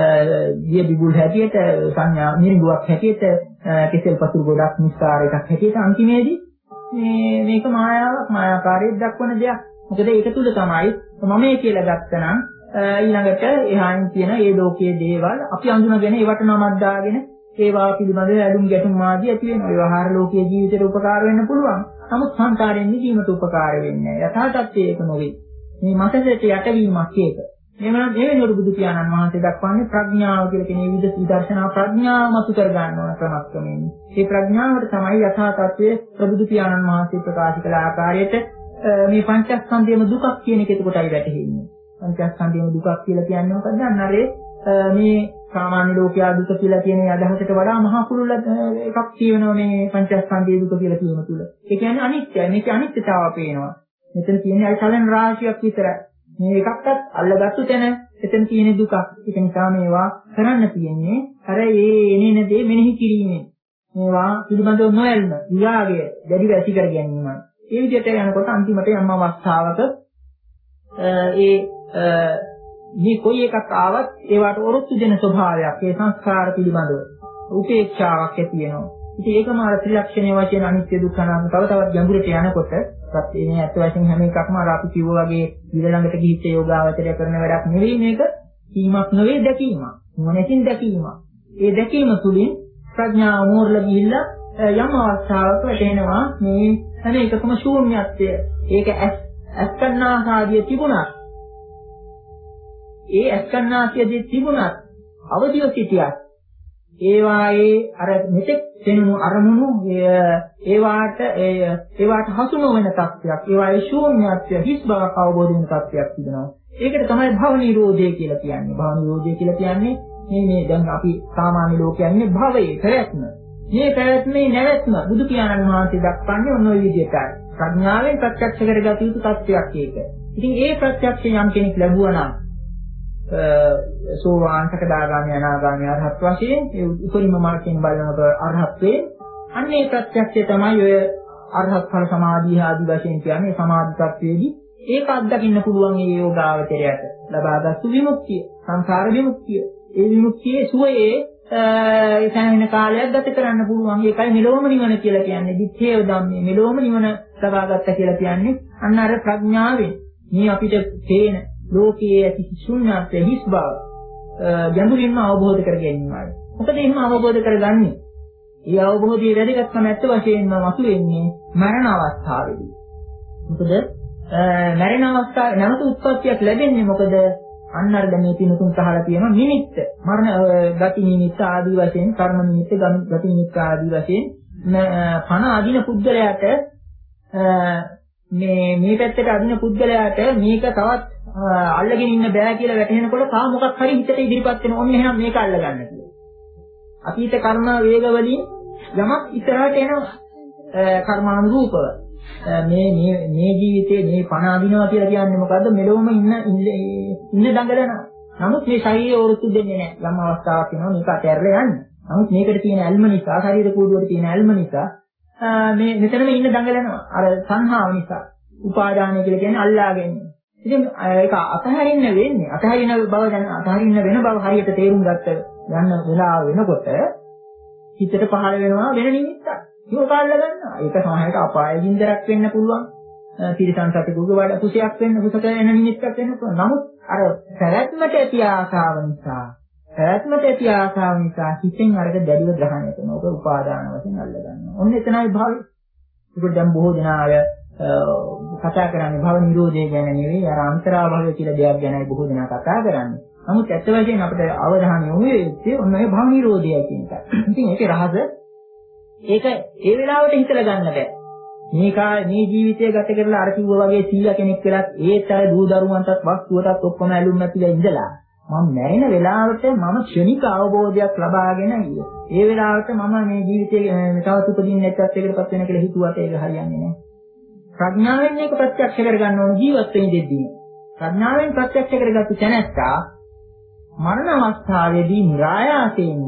දිය බිබුල් හැටියට සංඥා නිර්ගුවක් හැටියට කෙසෙල් පතුරු ගොඩක් නිස්කාර එකක් හැටියට අන්තිමේදී මේ මේක මායාවක් මායාකාරයක් දක්වන දෙයක්. මොකද ඒක තුල තමයි මමයි කියලා ගත්තනම් ඊළඟට එහායින් තියෙන ඒ ලෝකයේ දේවල් අපි අඳුනගෙන ඒවට නමක් දාගෙන ඒවා පිළිබඳව ඇලුම් ගැටුම් ආදී ඇති වෙනවා. व्यवहार ලෝකයේ ජීවිතේට උපකාර වෙන්න පුළුවන්. නමුත් සංසාරයෙන් නිදීමට උපකාර වෙන්නේ නැහැ. යථා තත්ත්වය ඒක නොවේ. මේ මතයට යටවීමක් ඒක. එහෙමනම් මේ වෙනකොට බුදු පියාණන් වහන්සේ දක්වන්නේ ප්‍රඥාව කියලා කියන විවිධ විදර්ශනා ප්‍රඥාව මතු කර ගන්නවා ක්‍රමක්‍රමයෙන්. මේ ප්‍රඥාවට තමයි යථා තත්ත්වයේ ප්‍රබුදු පියාණන් වහන්සේ ප්‍රකාශ කළ ආකාරයට මේ පංචස්කන්ධයම දුකක් කියන එක එතකොටයි වැටහෙන්නේ. පංචස්කන්ධයම දුකක් කියලා කියන්නේ මොකද්ද? අන්නරේ මේ සාමාන්‍ය ලෝකයා දුක කියලා කියන අදහසට වඩා මහා කුරුල්ල එකක් කියනවා මේ පංචස්කන්ධයේ දුක කියලා කියන තුල. ඒ කියන්නේ අනිත්‍යයි. මේකේ අනිත්‍යතාව පේනවා. මෙතන තියෙන්නේ අර චලන රාශියක් විතරයි. මේ එකක්වත් අල්ලගත්තු තැන එතන තියෙන දුකක්. ඒක නිසා මේවා කරන්න තියෙන්නේ අර ඒ එනේන දේ මෙනෙහි කිරීමෙන්. මේවා පිළිබඳව නොයල්ම, විරාගය, දැඩිව ඇති කර ගැනීමයි. ඒ විදිහට යනකොට අන්තිමට යම් අවස්ථාවක ඒ මේ කොයි එකක් ආවත් ඒවට ඔරොත්තු දෙන ස්වභාවයක් ඒ සංස්කාර පිළිබඳව උපේක්ෂාවක් ඇති වෙනවා. ඉතින් ඒකම අර ත්‍රිලක්ෂණයේ වශයෙන් අනිත්‍ය දුක්ඛ අනාත්ම තව තවත් ගැඹුරට යනකොට සත්‍ය මේ ඇත්ත වශයෙන් හැම එකක්ම අර අපි කිව්වා වගේ විද ළඟට ගිහිච්ච යෝගාවචරය කරන වැඩක් නෙවෙයි මේක. කීමක් නෙවෙයි දැකීමක්. මොනකින් දැකීමක්. ඒ දැකීම තුළින් ප්‍රඥාව මෝරලා ගිහිල්ලා යම් අවස්ථාවක වැටෙනවා මේ හැම එකකම ශූන්‍යත්වය. ඒක අස්කන්නාසාදිය තිබුණත් ඒ අස්කන්නාසියදී තිබුණත් අවදිව සිටියත් ඒවායේ අර මෙතෙක් දෙනු අරමුණු ඒවාට ඒවාට හසු නොවන තත්ත්වයක් ඒවායේ ශූන්‍යත්වය හිස් බවක් අවබෝධ වෙන තත්ත්වයක් තිබෙනවා. ඒකට තමයි භව නිරෝධය කියලා කියන්නේ. භව නිරෝධය කියලා කියන්නේ මේ මේ දැන් අපි සාමාන්‍ය ලෝකයන්නේ භවයේ පැවැත්ම. මේ පැවැත්මේ නැවැත්ම බුදු පියාණන් වහන්සේ දක්වන්නේ ඔන්න ඔය විදිහටයි. ප්‍රඥාවෙන් ප්‍රත්‍යක්ෂ කරගත යුතු තත්ත්වයක් ඒක. ඉතින් ඒ ප්‍රත්‍යක්ෂය යම් කෙනෙක් ලැබුවා නම් සෝවාන් සකදාගාමී අනාගාමී අරහත් වශයෙන් ඒ උපරිම මාර්ගයෙන් බලනකොට අරහත්වේ අන්නේ ප්‍රත්‍යක්ෂය තමයි ඔය අරහත් ඵල සමාධිය ආදී වශයෙන් කියන්නේ සමාධි tattweදී ඒක අත්දකින්න පුළුවන් ඒ යෝගාවචරයට ලබාගත් විමුක්තිය සංසාර විමුක්තිය ඒ විමුක්තියේ සුවයේ ඒ සෑහෙන කාලයක් ගත කරන්න පුළුවන් ඒකයි මෙලොවම නිවන කියලා කියන්නේ දිත්තේව ධම්මේ මෙලොවම නිවන ලබාගත්තා කියලා කියන්නේ අන්න අර ප්‍රඥාවෙන් මේ අපිට තේන ලෝකයේ ඇති ශුන්‍යත්වයේ හිස් බව ගැඹුරින්ම අවබෝධ කර ගැනීමයි. මොකද එහෙම අවබෝධ කරගන්නේ? ඒ අවබෝධයේ වැදගත්කම ඇත්ත වශයෙන්ම මතුවෙන්නේ මරණ අවස්ථාවේදී. මොකද මරණ අවස්ථාවේ නැවත උත්පත්තියක් ලැබෙන්නේ මොකද? අන්න අර දැන් මේ පිනුතුන් පහලා තියෙනවා නිමිත්ත. මරණ ගති නිමිත්ත ආදී වශයෙන්, කර්ම නිමිත්ත, ගති නිමිත්ත ආදී වශයෙන් පණ අදින පුද්ගලයාට මේ මේ පැත්තට අදින පුද්ගලයාට මේක තවත් අල්ලගෙන ඉන්න බෑ කියලා වැටහෙනකොට තා මොකක් හරි හිතට ඉදිරිපත් වෙන ඕන්න එහෙනම් මේක අල්ලගන්න කියලා. අතීත කර්ම වේග වලින් යමක් ඉතරහට එනවා කර්මානුරූපව. මේ මේ මේ ජීවිතේ මේ පණ අදිනවා කියලා කියන්නේ මොකද්ද? මෙලොවම ඉන්න ඉන්න දඟලනවා. නමුත් මේ ශරීරය වරුත්තු දෙන්නේ නැහැ. යම් අවස්ථාවක් එනවා මේක අතහැරලා යන්න. නමුත් මේකට තියෙන ඇල්ම නිසා, ශරීර කූඩුවට තියෙන ඇල්ම නිසා මේ මෙතනම ඉන්න දඟලනවා. අර සංහාව නිසා. උපාදානය කියලා කියන්නේ අල්ලා ගැනීම. ඉතින් ඒක අතහරින්න වෙන්නේ. අතහරින බව දැන අතහරින්න වෙන බව හරියට තේරුම් ගත්ත යන වෙලාව වෙනකොට හිතට පහළ වෙනවා වෙන නිමිත්තක්. ඒක අල්ල ගන්නවා. ඒක සමහරවිට අපාය ජීන්දරක් වෙන්න පුළුවන්. තිරසන් සතෙකුගේ වඩ කුසයක් වෙන්න කුසක වෙන නිමිත්තක් වෙන්න පුළුවන්. නමුත් අර පැවැත්මට ඇති ආශාව නිසා, පැවැත්මට ඇති ආශාව නිසා හිතෙන් අරක දැඩිව ග්‍රහණය කරනවා. ඒක උපාදාන වශයෙන් අල්ල ගන්නවා. ඔන්න එතනයි භාවය. ඒක දැන් බොහෝ දෙනා අය කතා කරන්නේ භව නිරෝධය ගැන නෙවෙයි, අර අන්තරාභවය කියලා දෙයක් ගැනයි බොහෝ දෙනා කතා කරන්නේ. නමුත් ඇත්ත වශයෙන්ම අපිට අවධානය යොමු වෙන්නේ ඔන්න ඒ භව නිරෝධය කියන එක. ඉතින් ඒකේ රහස ඒක ඒ වෙලාවට හිතලා ගන්න බෑ. මේ කා මේ ජීවිතය ගත කරලා අර කිව්වා වගේ සීල කෙනෙක් වෙලත් ඒත් අර දූ දරුවන්ටත් වස්තුවටත් ඔක්කොම ඇලුම් නැතිලා ඉඳලා මම මැරෙන වෙලාවට මම ක්ෂණික අවබෝධයක් ලබාගෙන ඉන්නේ. ඒ වෙලාවට මම මේ ජීවිතේ තවත් උපදින්නේ නැත්නම් ඒකටපත් වෙන කියලා හිතුවට ඒක හරියන්නේ නැහැ. ප්‍රඥාවෙන් මේක ප්‍රත්‍යක්ෂ කරගන්න ඕන ජීවත් වෙන දෙද්දී. ප්‍රඥාවෙන් ප්‍රත්‍යක්ෂ කරගත්තු තැනැත්තා මරණ අවස්ථාවේදී નિરાයාසයෙන්ම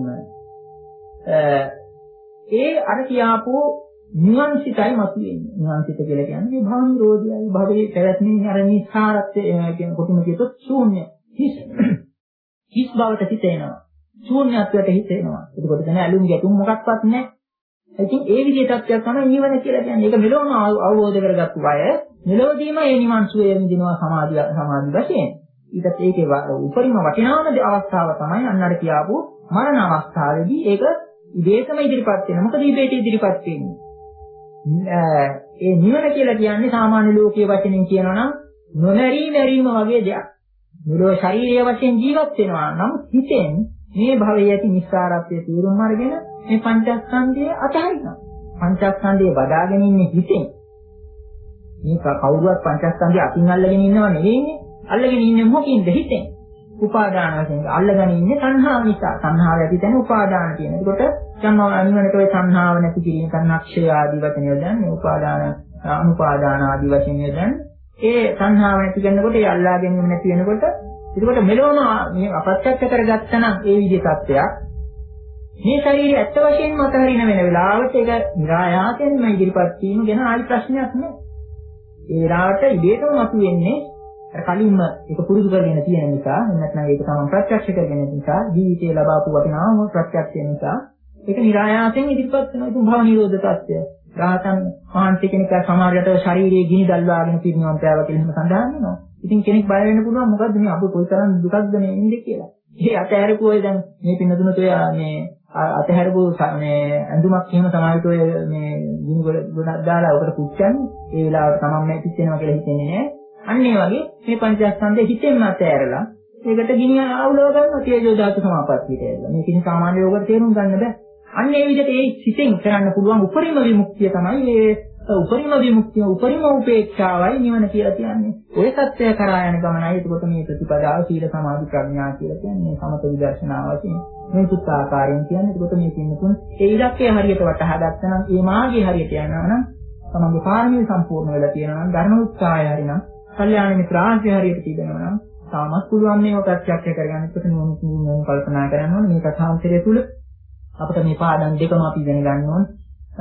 ඒ අර කියාපු නිවන්සිතයි මතුවෙන්නේ. නිවන්සිත කියලා කියන්නේ භව නිරෝධයයි, භවයේ පැවැත්මේ අර නිස්සාරත්වය කියන කොටුම කියතොත් ශූන්‍ය. හිස් හිස් බවට හිතේනවා. ශූන්‍යත්වයට හිතේනවා. ඒකකොට තමයි ඇලුම් ගැටුම් මොකක්වත් නැහැ. ඉතින් ඒ විදිහේ තත්ත්වයක් තමයි නිවන කියලා කියන්නේ. ඒක මෙලොවම අවබෝධ කරගත්තු අය මෙලොවදීම ඒ නිවන් සුවය විඳිනවා සමාධිය සමාධි වශයෙන්. ඊටත් ඒකේ උපරිම වටිනාම අවස්ථාව තමයි අන්නර කියාපු මරණ අවස්ථාවේදී ඒක ඉබේටම ඉදිරිපත් වෙනවා. මොකද ඉබේට ඉදිරිපත් වෙන්නේ? ඒ නිවන කියලා කියන්නේ සාමාන්‍ය ලෝකයේ වචනෙන් කියනවා නම් නොමැරී මැරීම වගේ දෙයක්. මෙලොව ශාරීරික වශයෙන් ජීවත් වෙනවා. නමුත් හිතෙන් මේ භවයේ ඇති නිස්සාරත්වයේ තීරුම් අරගෙන මේ පංචස්කන්ධය අතහරිනවා. පංචස්කන්ධය බදාගෙන ඉන්නේ හිතෙන්. මේක කවුරුවත් පංචස්කන්ධය අතින් අල්ලගෙන ඉන්නව නෙවෙයිනේ. අල්ලගෙන ඉන්නේ මොකකින්ද? හිතෙන්. උපාදාන වශයෙන් අල්ලගෙන ඉන්නේ තණ්හාව නිසා. තණ්හාව ඇති තැන උපාදාන කියන. ඒකට යම් අනිවනට ඔය තණ්හාව නැති කිරීම තණ්හක්ෂය ආදී වචන යොදන්නේ. උපාදාන අනුපාදාන ආදී වශයෙන් යොදන්නේ. ඒ තණ්හාව නැති කරනකොට ඒ අල්ලා ගැනීම නැති වෙනකොට ඒකට මෙලොවම මේ අපත්‍යක්ෂ කරගත්තා නම් ඒ විදිහේ තත්ත්වයක් මේ ශරීරය ඇත්ත වශයෙන්ම අතහරින වෙන වෙලාවට ඒක નિરાයාසයෙන්ම ඉදිරිපත් වීම ගැන ආයි ප්‍රශ්නයක් නෑ. ඒ වෙලාවට ඉබේටම මතුවෙන්නේ අර කලින්ම ඒක පුරුදු කරගෙන තියෙන නිසා නැත්නම් ඒක තමයි ප්‍රත්‍යක්ෂ කරගෙන නිසා ජීවිතේ ලබාපු වටිනාම ප්‍රත්‍යක්ෂය නිසා ඒක નિરાයාසයෙන් ඉදිරිපත් වෙනවා. ඒක භව නිරෝධ තත්ත්වය. රාතන් මහන්සිය කෙනෙක් සමාජයට ශාරීරියේ ගිනි දල්වාගෙන පිරිනිවන් පෑවා කියලා එහෙම සඳහන් වෙනවා. ඉතින් කෙනෙක් බය වෙන්න පුළුවන් මොකද්ද මේ අපේ කොයිතරම් දුකක්ද මේ ඉන්නේ කියලා. ඒ අතහැරපු ඔය දැන් මේ පින්නතුනට ඔය මේ අතහැරපු මේ ඇඳුමක් එහෙම සමාජයට ඔය මේ ගිනි ගොඩක් දාලා ඔකට පුච්චන්නේ ඒ වෙලාවට තමන් මේ පිච්චෙනවා කියලා හිතෙන්නේ නැහැ. අන්න ඒ වගේ මේ පංචස්කන්ධය හිතෙන්ම අතහැරලා ඒකට ගිනි අවුලව ගන්න තේජෝ ධාතු සමාපත්තියට ඇවිල්ලා. මේක ඉතින් සාමාන්‍ය යෝගට තේරුම් ගන්න බෑ. අන්න ඒ විදිහට ඒ සිතෙන් කරන්න පුළුවන් උපරිම විමුක්තිය තමයි මේ උපරිම විමුක්තිය උපරිම උපේක්ෂාවයි නිවන කියලා කියන්නේ. ඔය සත්‍යය කරා යන ගමනයි එතකොට මේ ප්‍රතිපදාව සීල සමාධි ප්‍රඥා කියලා කියන්නේ සමත විදර්ශනා වශයෙන් මේ සුත් ආකාරයෙන් කියන්නේ. එතකොට මේ කින්නතුන් ඒ ඉලක්කය හරියට වටහා ගත්තා නම් ඒ මාර්ගය හරියට යනවා නම් තමන්ගේ පාරමී සම්පූර්ණ වෙලා තියෙනවා නම් ධර්ම උත්සාහය හරිනම් කල්යාණ මිත්‍ර ආශ්‍රය හරියට තිබෙනවා නම් තාමත් පුළුවන් මේක ප්‍රත්‍යක්ෂ කරගන්න. එතකොට නෝන කල්පනා කරන්න ඕනේ මේ කථාන්තරය තුල අපිට මේ පාඩම් දෙකම අපි ඉගෙන ගන්න ඕනේ.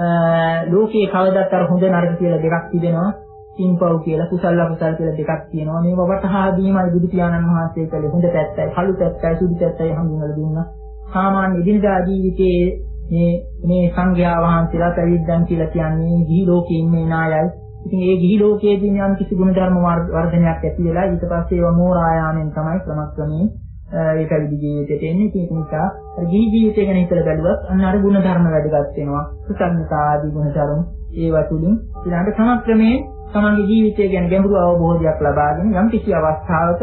ලෝකයේ කවදාවත් අර හොඳ නරක කියලා දෙකක් තිබෙනවා. සිම්පව් කියලා කුසල අකුසල කියලා දෙකක් තියෙනවා. මේව වටහා දීමයි බුදු පියාණන් වහන්සේ කළේ. හොඳ පැත්තයි, කළු පැත්තයි, සුදු පැත්තයි හඳුන්වලා දුන්නා. සාමාන්‍ය දිනදා ජීවිතයේ මේ මේ සංඝයා වහන්සේලා පැවිද්දන් කියලා කියන්නේ ගිහි ලෝකයේ ඉන්නේ නායයි. ඉතින් ඒ ගිහි ලෝකයේදී යම් කිසි ගුණ ධර්ම වර්ධනයක් ඇති වෙලා ඊට පස්සේ ඒව මෝරායාමෙන් තමයි ක්‍රමක්‍රමයෙන් ඒ පැවිදි ජීවිතයට එන්නේ. ඒක නිසා අර ජී ජීවිතය ගැන හිතලා බැලුවත් අන්න අර ගුණ ධර්ම වැදගත් වෙනවා. කෘතඥතා ආදී ගුණ ධර්ම ඒවා තුලින් ඊළඟට සමක්‍රමයෙන් තමන්ගේ ජීවිතය ගැන ගැඹුරු අවබෝධයක් ලබාගෙන යම් කිසි අවස්ථාවක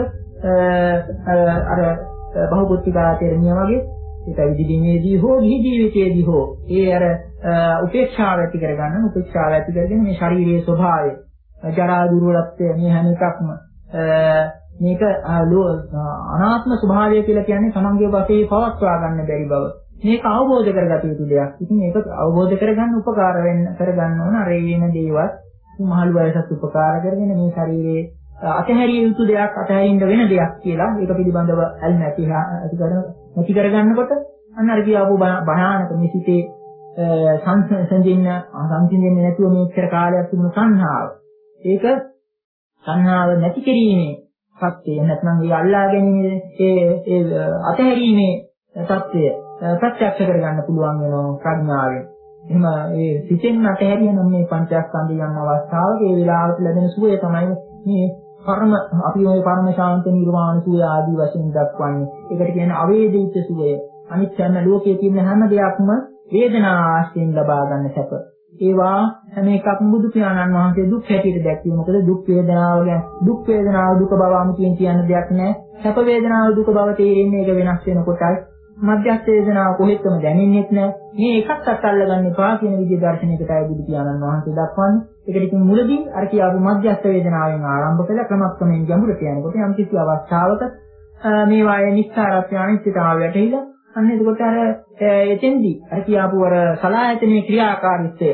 අර බහුබුද්ධිකාතේරණිය වගේ ඒ පැවිදි ජීවිතයේදී හෝ නිහි ජීවිතයේදී හෝ ඒ අර උපේක්ෂාව ඇති කරගන්න උපේක්ෂාව ඇති කරගෙන මේ ශාරීරික ස්වභාවය ජරා දුර්වලත්වය මේ හැම එකක්ම මේක අනාත්ම ස්වභාවය කියලා කියන්නේ තමන්ගේ වශයෙන් පවත්වා ගන්න බැරි බව. මේක අවබෝධ කරගත යුතු දෙයක්. ඉතින් මේක අවබෝධ කරගන්න උපකාර වෙන්න කරගන්න ඕන අර එන දේවල් මහලු වයසත් උපකාර කරගෙන මේ ශරීරයේ අතහැරිය යුතු දෙයක් අතහැරින්න වෙන දෙයක් කියලා ඒක පිළිබඳව ඇල් නැති ඇති කරන නැති කරගන්නකොට අන්න අර කියවපු භයානක මේ සිටේ සංසංජින්න සංසිඳෙන්නේ නැතුව මේච්චර කාලයක් තිබුණු සංහාව. ඒක සංහාව නැති කිරීමේ සත්‍යය නැත්නම් ඒ අල්ලා ගැනීම ඒ ඒ අතහැරීමේ සත්‍යය ප්‍රත්‍යක්ෂ කරගන්න පුළුවන් වෙනවා ප්‍රඥාවෙන්. එහෙම ඒ සිතෙන් අතහැරියනම් මේ පංචස්කන්ධය යම් අවස්ථාවක ඒ වෙලාවට ලැබෙන සුවය තමයි මේ පරම අපි ওই පරම ශාන්ත නිර්වාණ සුවය ආදී වශයෙන් දක්වන්නේ. ඒකට කියන්නේ අවේදිත සුවය. අනිත් හැම ලෝකයේ තියෙන හැම දෙයක්ම වේදනා ආශ්‍රයෙන් ලබා ගන්න සැප. ඒවා හැම එකක්ම බුදු පියාණන් වහන්සේ දුක් හැටියට දැක්වුවේ. මොකද දුක් වේදනාව ගැන දුක් වේදනාව දුක බව අමුතුවෙන් කියන දෙයක් නෑ. සැප වේදනාව දුක බව තේරෙන්නේ ඒක වෙනස් වෙනකොටයි. මධ්‍යස්ථ වේදනාව කොහෙත්ම දැනෙන්නේත් නෑ. මේ එකක් අත්අල්ලගන්න එපා කියන විදිහ දර්ශනයකටයි බුදු පියාණන් වහන්සේ දක්වන්නේ. ඒකට ඉතින් මුලදී අර කියාපු මධ්‍යස්ථ වේදනාවෙන් ආරම්භ කළ ක්‍රමක්‍රමයෙන් ගැඹුරට යනකොට යම් කිසි අවස්ථාවක මේ වායේ නිස්සාරත්‍ය අනිත්‍යතාවයට හිලා අන්න එතකොට අර එතෙන්දී අර කියාපු අර සලායතනයේ ක්‍රියාකාරීත්වය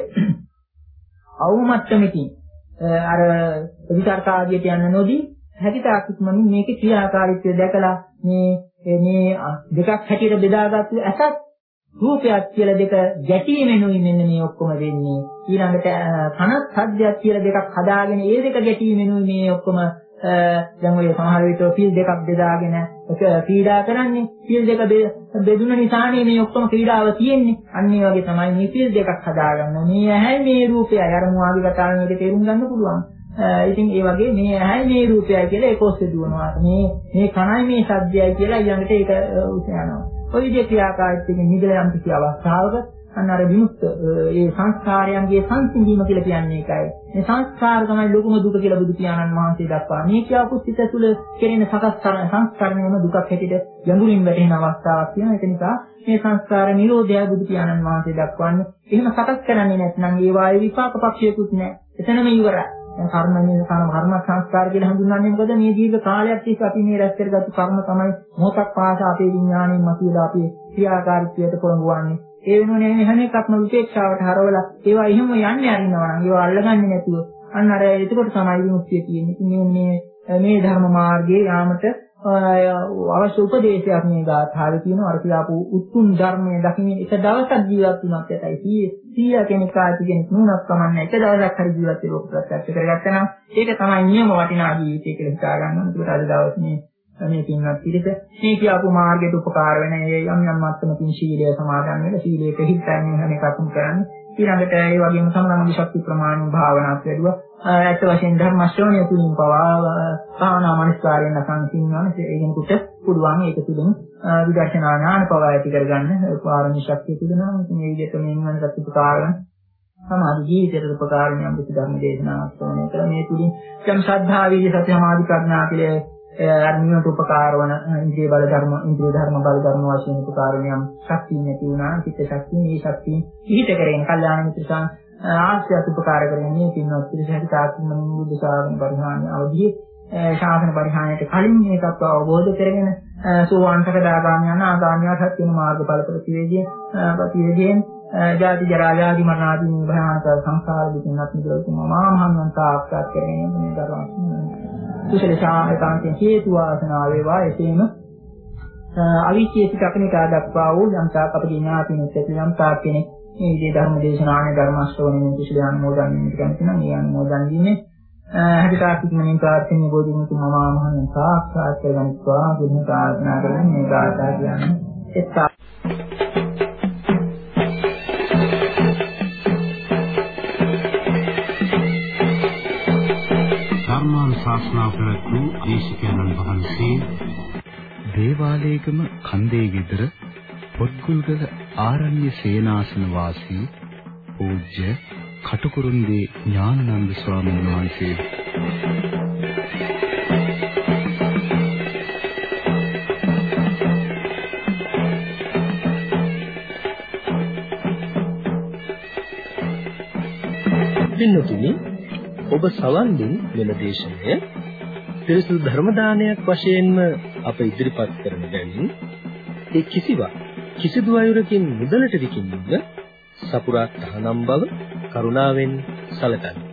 අවමත්තමකින් අර විචාරකාදියට යන්න නොදී හැකිතාක් ඉක්මනින් මේකේ ක්‍රියාකාරීත්වය දැකලා මේ මේ දෙකක් හැටියට බෙදාගත්තු ඇසත් රූපයක් කියලා දෙක ගැටීමෙනුයි මෙන්න මේ ඔක්කොම වෙන්නේ. ඊළඟට කනත් සද්දයක් කියලා දෙකක් හදාගෙන ඒ දෙක ගැටීමෙනුයි මේ ඔක්කොම දැන් ඔය සමහර විට ෆීල් දෙකක් බෙදාගෙන ක්‍රීඩා කරන්නේ. ෆීල් දෙක බෙදුන නිසානේ මේ ඔක්කොම ක්‍රීඩාව තියෙන්නේ. අන්න ඒ වගේ තමයි මේ ෆීල් දෙකක් හදාගන්න. මේ ඇහැයි මේ රූපයයි අර මොවාගේ කතාවෙන් මේක තේරුම් ගන්න පුළුවන්. ඉතින් ඒ වගේ මේ ඇහැයි මේ රූපයයි කියලා ඒක ඔස්සේ දුවනවා. මේ මේ කනයි මේ ශබ්දයයි කියලා ඊළඟට ඒක උසයනවා. ඔය විදිහේ ක්‍රියාකාරීත්වයෙන් නිදලා යම් කිසි අවස්ථාවක අන්න අර විමුක්ත ඒ සංස්කාරයන්ගේ සංසිඳීම කියලා කියන්නේ ඒකයි. මේ සංස්කාර තමයි ලොකුම දුක කියලා බුදු පියාණන් වහන්සේ දක්වනවා. මේ කියපු සිත තුළ කෙරෙන සකස් කරන සංස්කරණයම දුකක් හැටියට ගැඹුරින් වැටෙන අවස්ථාවක් තියෙනවා. ඒක නිසා මේ සංස්කාර නිරෝධය බුදු පියාණන් වහන්සේ දක්වන්නේ. එහෙම සකස් කරන්නේ නැත්නම් ඒ වායේ විපාක පක්ෂයකුත් නැහැ. එතනම ඉවරයි. කර්මනේ කර්ම සංස්කාර කියලා හඳුන්වන්නේ මොකද මේ දීර්ඝ කාලයක් තිස්සේ අපි මේ රැස් කරගත්තු කර්ම තමයි මොහොතක් පාසා අපේ විඥාණයෙන් මතුවලා අපි ක්‍රියාකාරීත්වයට පොළඹවන්නේ. ඒ වෙනුවෙන් හැම එකක්ම විචේක්ෂාවට හරවලා ඒවා එහෙම යන්නේ අරිනවා නම් ඒවා අල්ලගන්නේ නැතුව අන්න අර එතකොට තමයි විමුක්තිය තියෙන්නේ. ඉතින් මේ මේ ධර්ම මාර්ගයේ යාමට අවශ්‍ය උපදේශයක් මේ ගාථාවේ තියෙනවා. අර කියපු උතුම් ධර්මයේ දකින්න එක දවසක් ජීවත් වුණත් ඇතයි. සීය කෙනෙක් ආති කෙනෙක් නුනක් කමන්නේ එක දවසක් හරි ජීවත් වෙලා ප්‍රත්‍යක්ෂ කරගත්තා නම් ඒක තමයි නියම වටිනා ජීවිතය කියලා හිතා ගන්න ඕනේ. ඒකට අද දවසේ මේ පින්වත් පිළිස මේ කියපු මාර්ගයට උපකාර වෙන ඒ යම් යම් මත්තමකින් සීලය සමාදන් වෙලා සීලයට හිතන්නේ හැම එකක්ම කරන්නේ. ඊළඟට ඒ වගේම සමනමදි ශක්ති ප්‍රමාණ භාවනාත් වැඩුවා. ඇත්ත වශයෙන් ධර්ම ශ්‍රවණය තුලින් පවා භාවනා මනස්කාරයෙන් සංසිඳනවානේ ඒ කෙනෙකුට පුළුවන් ඒක තුලින් විදර්ශනා ඥාන පවා ඇති කරගන්න පාරමී ශක්තිය තිබෙනවා. ඉතින් මේ විදිහට මේ නිවනට උපකාර වෙන සමාධි ජීවිතයට උපකාර වෙන යම් කිසි ධර්ම දේශනාවක් කරන එක මේ තුලින් යම් ශ්‍රද්ධා වීර්ය සති සමාධි ප්‍රඥා කියලා අර්ණියට උපකාර වන ඉන්ද්‍රිය බල ධර්ම ඉන්ද්‍රිය ධර්ම බල ධර්ම වශයෙන් උපකාර වෙන යම් ශක්තිය නැති වුණා. චිත්ත ශක්තිය මේ ශක්තිය පිහිට කරගෙන කල්යාණ මිත්‍රයන් ආශ්‍රයත් උපකාර කරගෙන මේ පින්වත් පිළිසහට තාක්ෂණ බුද්ධ ශාසන පරිහානිය අවදී ශාසන පරිහානියට කලින් මේකත් අවබෝධ කරගෙන සෝවාන් සකදාගාමී අනාගාමී අරහත් වෙන මාර්ගඵල ප්‍රතිවේදී ප්‍රතිවේදීන් ජාති ජරා ව්‍යාධි මරණ ආදී මේ භයානක සංසාර දුකින්වත් මිදෙන්න මහා මහාන්වන් සාක්ෂාත් කරගෙන මේ ධර්ම කුසල ශාසනයන් හේතු වාසනා වේවා. එසේම අවිචේ සිට අපිට දක්වා වූ යම් තාක් අපේ ඥාතිනෙත් යම් තාක් කෙනෙක් මේ විදිහේ ධර්ම දේශනානේ ධර්ම ශ්‍රවණයෙන් කුසල අනුමෝදන් වෙන්න කැමති නම් ඒ අනුමෝදන් දීන්නේ හැකිතාක්මනින් ප්‍රාර්ථනීය බෝධිමුතු මම මහණන් සාක්ෂාත් කරගනිත්වා කියන ප්‍රාර්ථනා කරන මේ ගාථා කියන්නේ එත් ධර්මානුශාසනා ප්‍රවතු දේශකයන්න් වහන්සේ දේවාලේගම කන්දේ ගෙදර පොත්ගුල්ගල ආරණ්‍ය සේනාසන වාසී පූජ්‍ය කටුකුරුන්දී ඥානানন্দ ස්වාමීන් වහන්සේ. පින්නතුනි, ඔබ සවන් දුන් මෙම දේශනය පිරිසුදු ධර්ම දානයක් වශයෙන්ම අප ඉදිරිපත් කරන බැවින් ඒ කිසිවක් කිසිදු අයුරකින් මුදලට විකිණීම සපුරා තහනම් බව කරුණාවෙන් සැලකන්න.